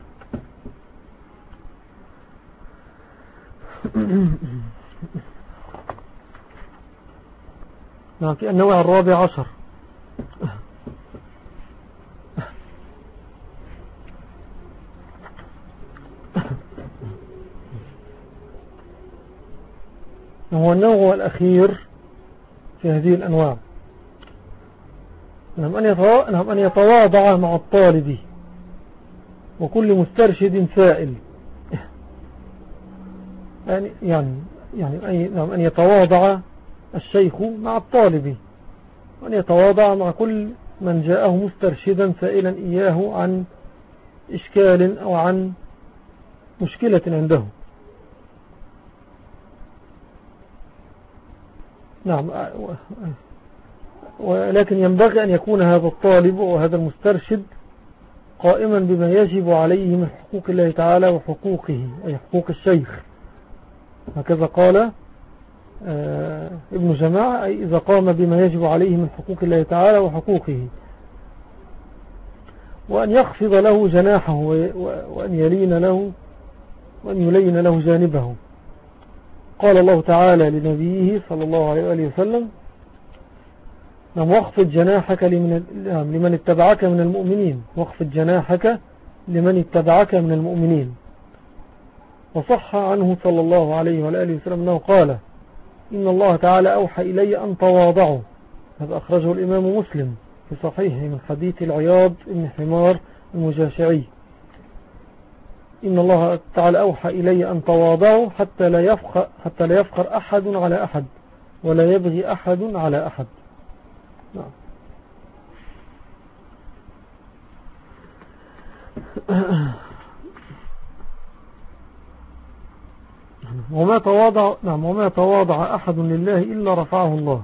في النوع الرابع عشر. هو النوع الأخير في هذه الأنواع، أن يتواضع مع الطالب وكل مسترشد سائل، أن يتواضع الشيخ مع الطالب، وأن يتواضع مع كل من جاءه مسترشدا سائلا إياه عن إشكال أو عن مشكلة عنده. نعم، ولكن ينبغي أن يكون هذا الطالب وهذا المسترشد قائما بما يجب عليه من حقوق الله تعالى وحقوقه، أي حقوق الشيخ. هكذا قال ابن جماعة: أي إذا قام بما يجب عليه من حقوق الله تعالى وحقوقه، وأن يخفض له جناحه وأن يلين له جانبه. قال الله تعالى لنبيه صلى الله عليه وآله وسلم: واخفض جناحك لمن اتبعك من المؤمنين، واخفض جناحك لمن اتبعك من المؤمنين. وصح عنه صلى الله عليه وآله وسلم أنه قال: إن الله تعالى أوحى إلي أن تواضعوا. هذا أخرجه الإمام مسلم في صحيحه من حديث العياض بن حمار المجاشعي. إن الله تعالى أوحى إلي أن تواضعوا حتى لا يفخر أحد على أحد ولا يبغي أحد على أحد. نعم. وما تواضع أحد لله إلا رفعه الله.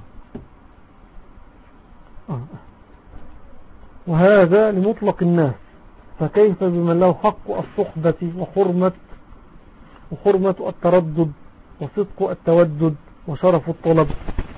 وهذا لمطلق الناس، فكيف بمن له حق الصحبة وحرمة التردد وصدق التودد وشرف الطلب.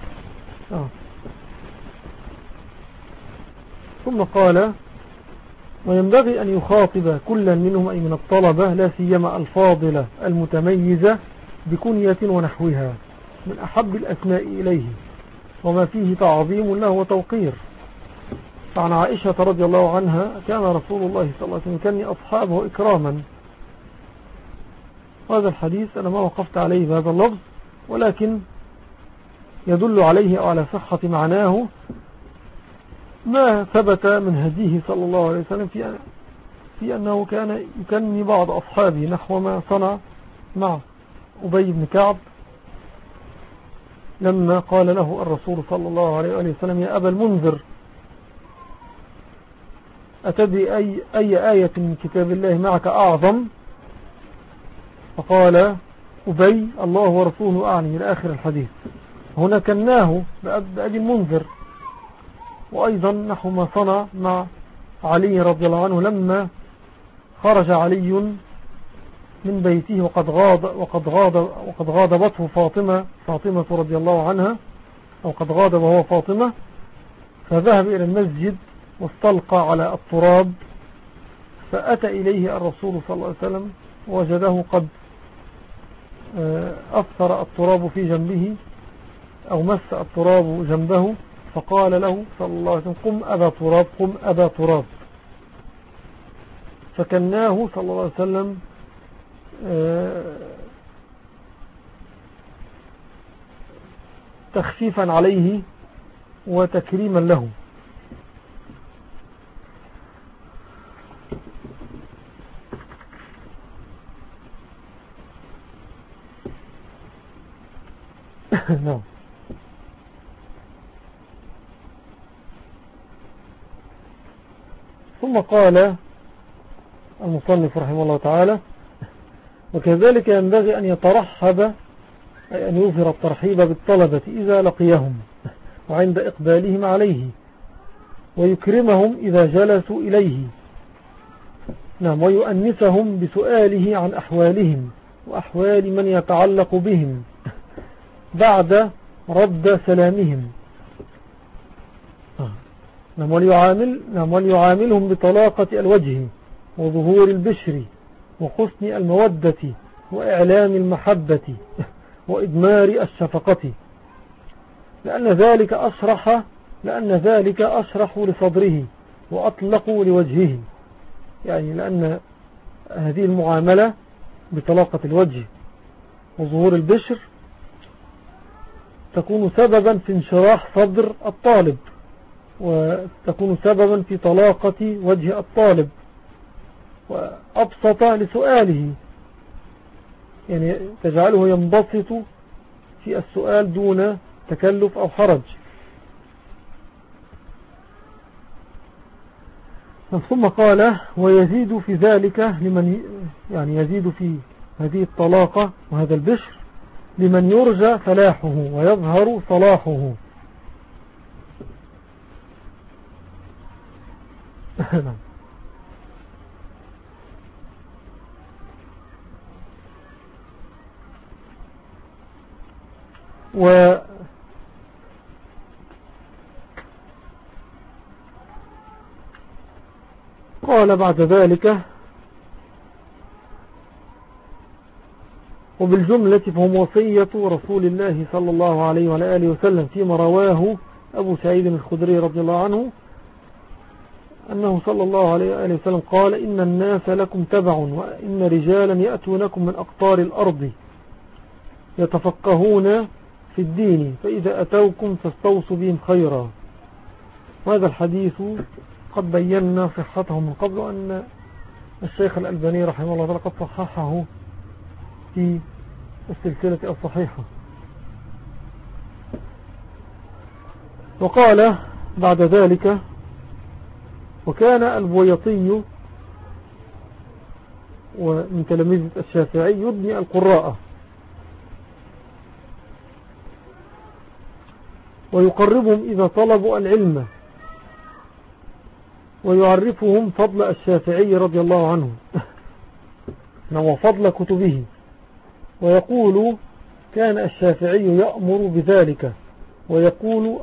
ثم قال: وينبغي أن يخاطب كل منهم، أي من الطلبة لا سيما الفاضلة المتميزة، بكنية ونحوها من أحب الأسماء إليه وما فيه تعظيم له وتوقير. فعن عائشة رضي الله عنها: كان رسول الله صلى الله عليه وسلم يكني أصحابه إكراما. هذا الحديث أنا ما وقفت عليه بهذا اللفظ، ولكن يدل عليه أو على صحة معناه ما ثبت من هديه صلى الله عليه وسلم في أنه كان يكني بعض أصحابه نحو ما صنع مع أبي بن كعب لما قال له الرسول صلى الله عليه وسلم: يا أبا المنذر، أتدري أي آية من كتاب الله معك أعظم؟ فقال أبي: الله ورسوله أعني، إلى آخر الحديث. هنا كناه بأبي المنذر. وأيضا نحو ما صنع مع علي رضي الله عنه لما خرج علي من بيته وقد غاضبته فاطمة رضي الله عنها، أو قد غاضب هو فاطمة، فذهب إلى المسجد واستلقى على التراب، فأتى إليه الرسول صلى الله عليه وسلم وجده قد أثر التراب في جنبه أو مس التراب جنبه، فقال له صلى الله عليه وسلم: قم أبا تراب، قم أبا تراب. فكناه صلى الله عليه وسلم تخفيفا عليه وتكريما له. نعم. ثم قال المصنف رحمه الله تعالى: وكذلك ينبغي أن يترحب، أي أن يظهر الترحيب بالطلبة إذا لقيهم وعند إقبالهم عليه، ويكرمهم إذا جلسوا إليه، نعم ويؤنسهم بسؤاله عن أحوالهم وأحوال من يتعلق بهم بعد رد سلامهم. نعم وليعاملهم بطلاقة الوجه وظهور البشر وحسن المودة وإعلام المحبة وإدمار الشفقة، لأن ذلك أشرح لصدره وأطلق لوجهه. يعني لأن هذه المعاملة بطلاقة الوجه وظهور البشر تكون سببا في انشراح صدر الطالب، وتكون سببا في طلاقة وجه الطالب وأبسط لسؤاله، يعني تجعله ينبسط في السؤال دون تكلف أو حرج. ثم قال ويزيد في ذلك لمن يعني يزيد في هذه الطلاقة وهذا البشر لمن يرجى فلاحه ويظهر صلاحه. قال بعد ذلك وبالجملة فهم وصية رسول الله صلى الله عليه وآله وسلم فيما رواه أبو سعيد الخدري رضي الله عنه أنه صلى الله عليه وآله وسلم قال إن الناس لكم تبع وإن رجالا يأتونكم من أقطار الأرض يتفقهون في الدين فإذا أتوكم فاستوصوا بهم خيرا. وهذا الحديث قد بينا صحته من قبل أن الشيخ الألباني رحمه الله تعالى قد صححه في السلسلة الصحيحة. وقال بعد ذلك وكان البويطي ومن تلاميذ الشافعي يبني القراء ويقربهم إذا طلبوا العلم ويعرفهم فضل الشافعي رضي الله عنه وفضل كتبه، ويقول كان الشافعي يأمر بذلك ويقول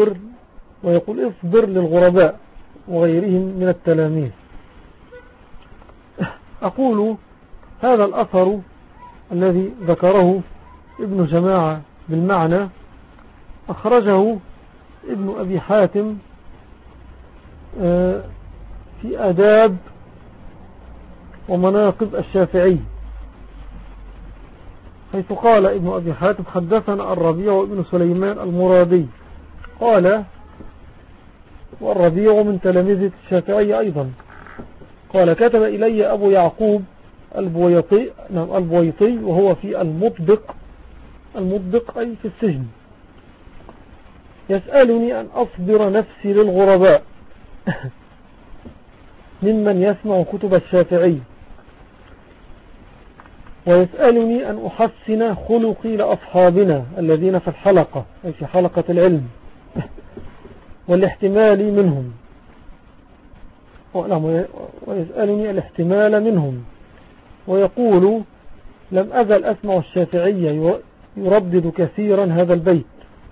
اصبر للغرباء وغيرهم من التلاميذ. أقول هذا الأثر الذي ذكره ابن جماعة بالمعنى أخرجه ابن أبي حاتم في آداب ومناقب الشافعي، حيث قال ابن أبي حاتم حدثنا الربيع وابن سليمان المرادي قال والربيع من تلاميذ الشافعي أيضا قال كتب إلي أبو يعقوب البويطي وهو في المطبق أي في السجن يسألني أن أصبر نفسي للغرباء ممن يسمع كتب الشافعي، ويسألني أن أحسن خلقي لأصحابنا الذين في الحلقة أي في حلقة العلم والاحتمال منهم، ويسألني الاحتمال منهم، ويقول لم أزل أسمع الشافعي يردد كثيرا هذا البيت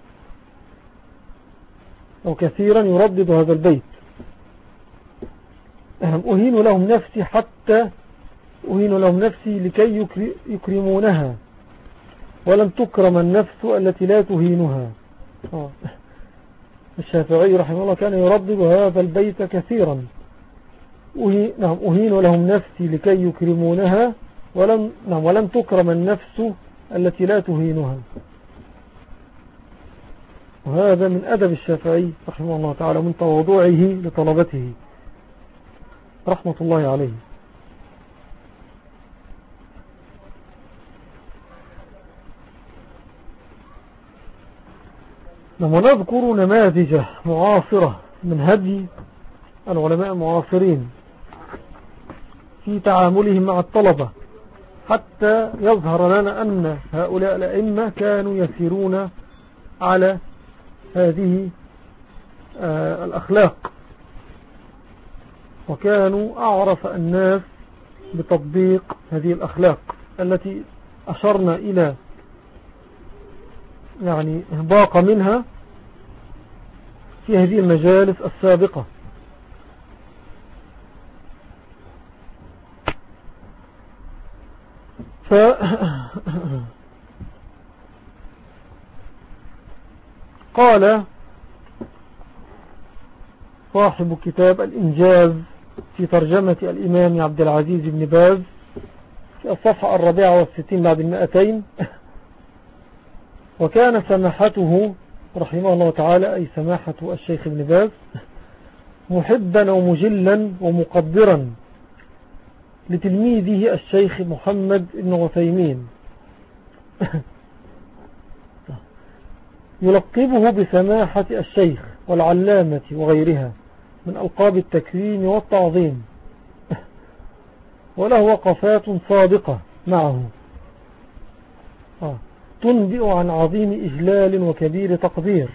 أو كثيرا يردد هذا البيت أهين لهم نفسي لكي يكرمونها ولم تكرم النفس التي لا تهينها. الشافعي رحمه الله كان يردد هذا البيت كثيرا أهين لهم نفسي لكي يكرمونها ولم تكرم النفس التي لا تهينها. وهذا من أدب الشافعي رحمه الله تعالى من تواضعه لطلبته رحمة الله عليه. ونذكر نماذج معاصرة من هدي العلماء المعاصرين في تعاملهم مع الطلبة حتى يظهر لنا أن هؤلاء الأئمة كانوا يسيرون على هذه الأخلاق، وكانوا أعرف الناس بتطبيق هذه الأخلاق التي أشرنا إلى يعني باقة منها في هذه المجالس السابقة. قال صاحب كتاب الإنجاز في ترجمة الإمام عبد العزيز بن باز في الصفحة 64 بعد 200: وكان سماحته رحمه الله تعالى، أي سماحة الشيخ ابن باز، محبا ومجلا ومقدرا لتلميذه الشيخ محمد بن عثيمين، يلقبه بسماحة الشيخ والعلامة وغيرها من ألقاب التكريم والتعظيم، وله وقفات صادقة معه تنبئ عن عظيم إجلال وكبير تقدير،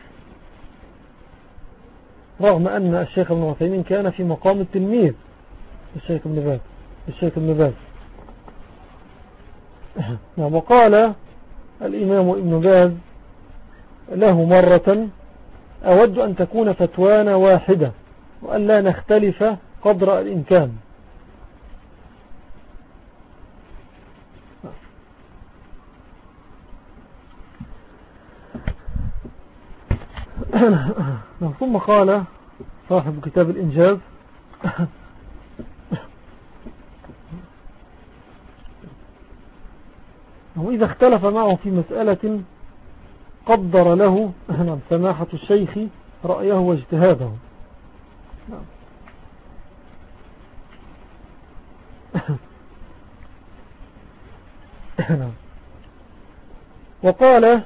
رغم أن الشيخ ابن عثيمين كان في مقام التلميذ الشيخ ابن باز. وقال الإمام ابن باز له مرة: أود أن تكون فتوانا واحدة وأن لا نختلف قدر الإمكان. ثم قال صاحب كتاب الإنجاز: وإذا اختلف معه في مسألة قدر له سماحة الشيخ رأيه واجتهاده. وقال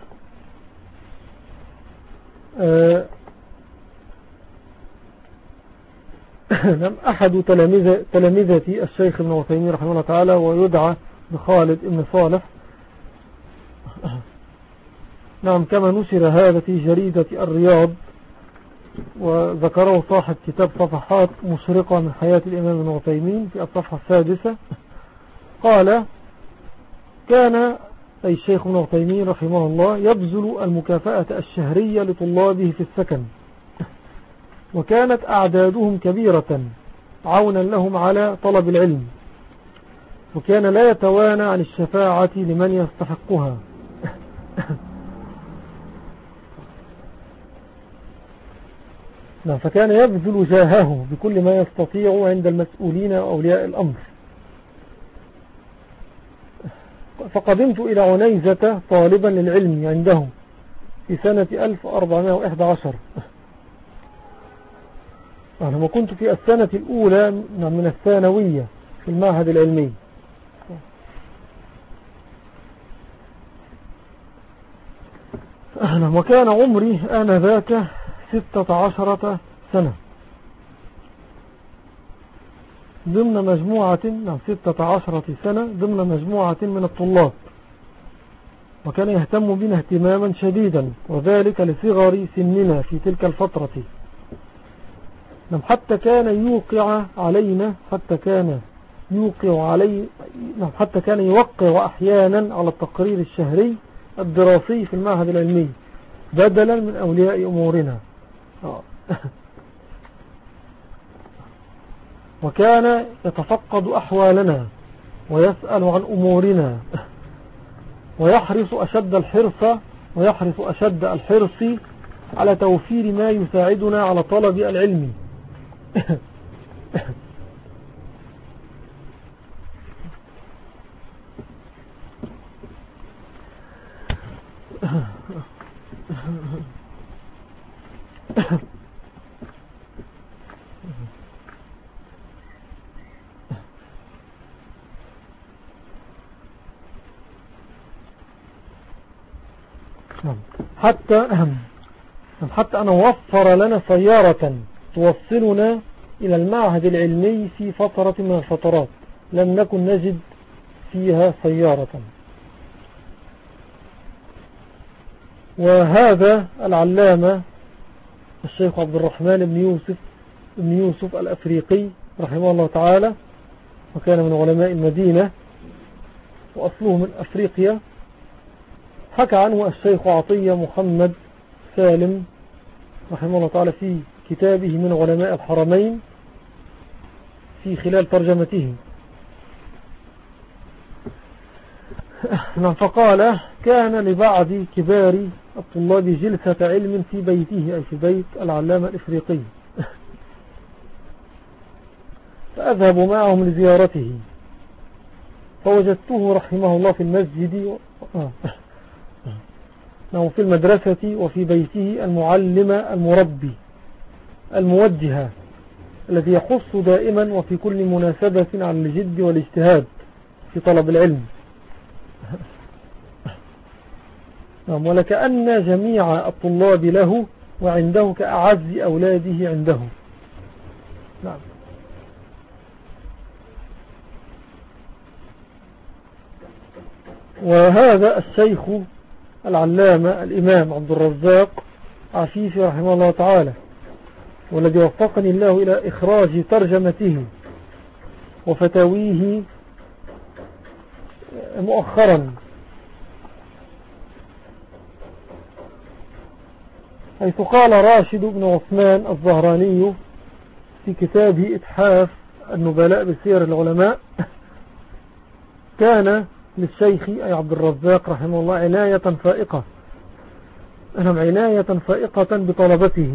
أحد تلامذة الشيخ ابن عثيمين رحمه الله تعالى، ويدعى بخالد ابن صالح، كما نشر هذا في جريدة الرياض، وذكره صاحب كتاب صفحات مشرقة من حياة الإمام ابن عثيمين في الصفحة 6. قال: كان أي الشيخ ابن عثيمين رحمه الله يبذل المكافأة الشهرية لطلابه في السكن، وكانت أعدادهم كبيرة عونا لهم على طلب العلم، وكان لا يتوانى عن الشفاعة لمن يستحقها. فكان يبذل جاهه بكل ما يستطيع عند المسؤولين وأولياء الأمر. فقدمت إلى عنيزة طالبا للعلم عنده في سنة 1411، لما كنت في السنة الأولى من الثانوية في المعهد العلمي. وكان عمري آنذاك 16 سنة ضمن مجموعة 16 سنة ضمن مجموعة من الطلاب، وكان يهتم بنا اهتماما شديدا، وذلك لصغر سننا في تلك الفترة. حتى كان يوقع علينا حتى كان يوقع أحيانا على التقرير الشهري الدراسي في المعهد العلمي بدلا من أولياء أمورنا. وكان يتفقد أحوالنا ويسأل عن أمورنا، ويحرص أشد الحرص على توفير ما يساعدنا على طلب العلم. حتى أن وفر لنا سيارة توصلنا إلى المعهد العلمي في فترة من الفترات لم نكن نجد فيها سيارة. وهذا العلامة الشيخ عبد الرحمن بن يوسف الأفريقي رحمه الله تعالى وكان من علماء المدينة وأصله من أفريقيا. حكى عنه الشيخ عطية محمد سالم رحمه الله تعالى في كتابه من علماء الحرمين في خلال ترجمته. فقال: كان لبعض كبار الطلاب جلسة علم في بيته، أي في بيت العلامة الإفريقي، فأذهب معهم لزيارته، فوجدته رحمه الله في المسجد في المدرسة وفي بيته المعلم المربي الموجه الذي يحث دائما وفي كل مناسبة على الجد والاجتهاد في طلب العلم. ولكأن جميع الطلاب له وعنده كأعز أولاده عنده. نعم. وهذا الشيخ العلامة الإمام عبد الرزاق عفيفي رحمه الله تعالى، والذي وفقني الله إلى إخراج ترجمته وفتاويه مؤخرا، حيث قال راشد بن عثمان الزهراني في كتابه إتحاف النبلاء بسير العلماء: كان للشيخ أي عبد الرزاق رحمه الله عناية فائقة، عناية فائقة بطلبته،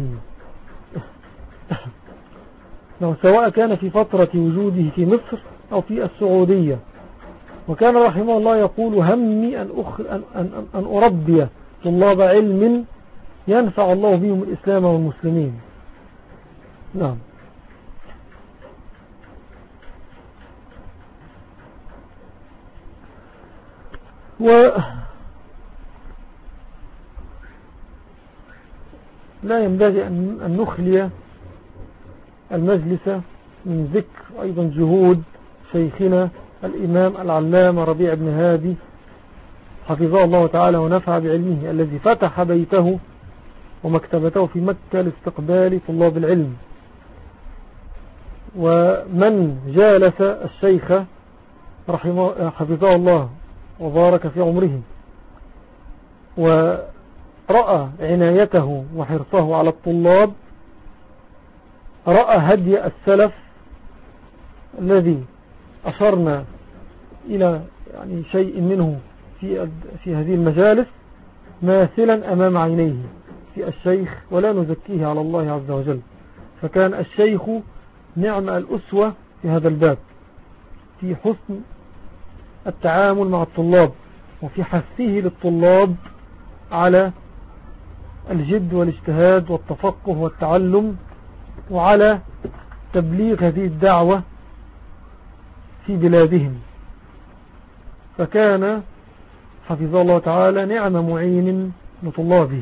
سواء كان في فترة وجوده في مصر أو في السعودية. وكان رحمه الله يقول: همي أن أربي طلاب علم ينفع الله بهم الإسلام والمسلمين. نعم. لا ينبغي أن نخلي المجلس من ذكر أيضا جهود شيخنا الإمام العلامة ربيع بن هادي حفظه الله تعالى ونفع بعلمه، الذي فتح بيته ومكتبته في مكة لاستقبال طلاب العلم. ومن جالس الشيخ حفظه الله وبارك في عمره ورأى عنايته وحرصه على الطلاب، رأى هدي السلف الذي أشرنا إلى شيء منه في هذه المجالس ماثلا أمام عينيه في الشيخ، ولا نزكيه على الله عز وجل. فكان الشيخ نعم الأسوة في هذا الباب، في حسن التعامل مع الطلاب وفي حثه للطلاب على الجد والاجتهاد والتفقه والتعلم، وعلى تبليغ هذه الدعوة في بلادهم. فكان حفظه الله تعالى نعم معين لطلابه.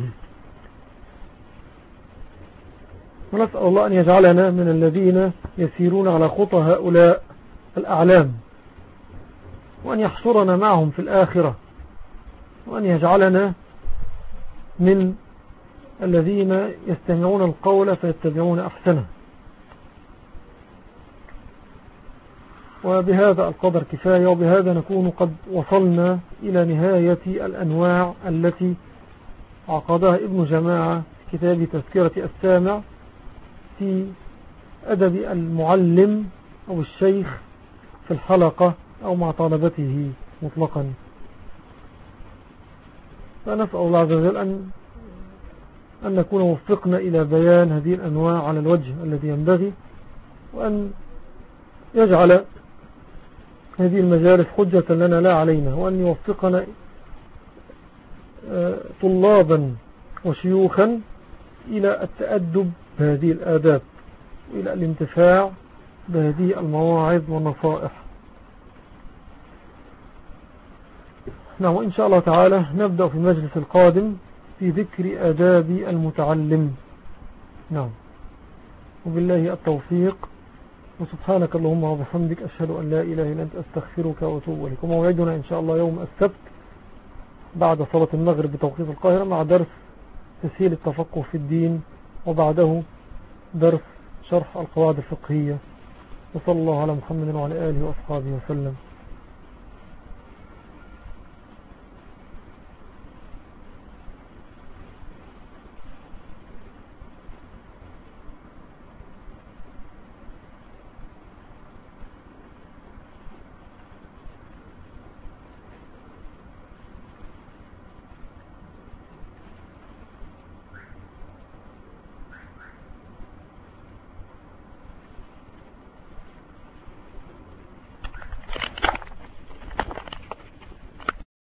ونسأل الله أن يجعلنا من الذين يسيرون على خطى هؤلاء الأعلام، وأن يحشرنا معهم في الآخرة، وأن يجعلنا من الذين يستمعون القول فيتبعون أحسنه. وبهذا القدر كفاية، وبهذا نكون قد وصلنا إلى نهاية الأنواع التي عقدها ابن جماعة في كتاب تذكرة السامع في أدب المعلم أو الشيخ في الحلقة أو مع طلبته مطلقا. فنسأل الله عز وجل أن نكون وفقنا إلى بيان هذه الأنواع على الوجه الذي ينبغي، وأن يجعل هذه المجالس حجة لنا لا علينا، وأن يوفقنا طلابا وشيوخا إلى التأدب بهذه الآداب، وإلى الانتفاع بهذه المواعظ والنصائح. نعم، وإن شاء الله تعالى نبدأ في المجلس القادم في ذكر آداب المتعلم. نعم، وبالله التوفيق، وسبحانك اللهم وبحمدك، أشهد أن لا إله إلا أنت، أستغفرك وأتوب إليك. وموعدنا إن شاء الله يوم السبت بعد صلاة المغرب بتوقيت القاهرة، مع درس تسهيل التفقه في الدين، وبعده درس شرح القواعد الفقهية وصلى الله على محمد وعلى آله وأصحابه وسلم.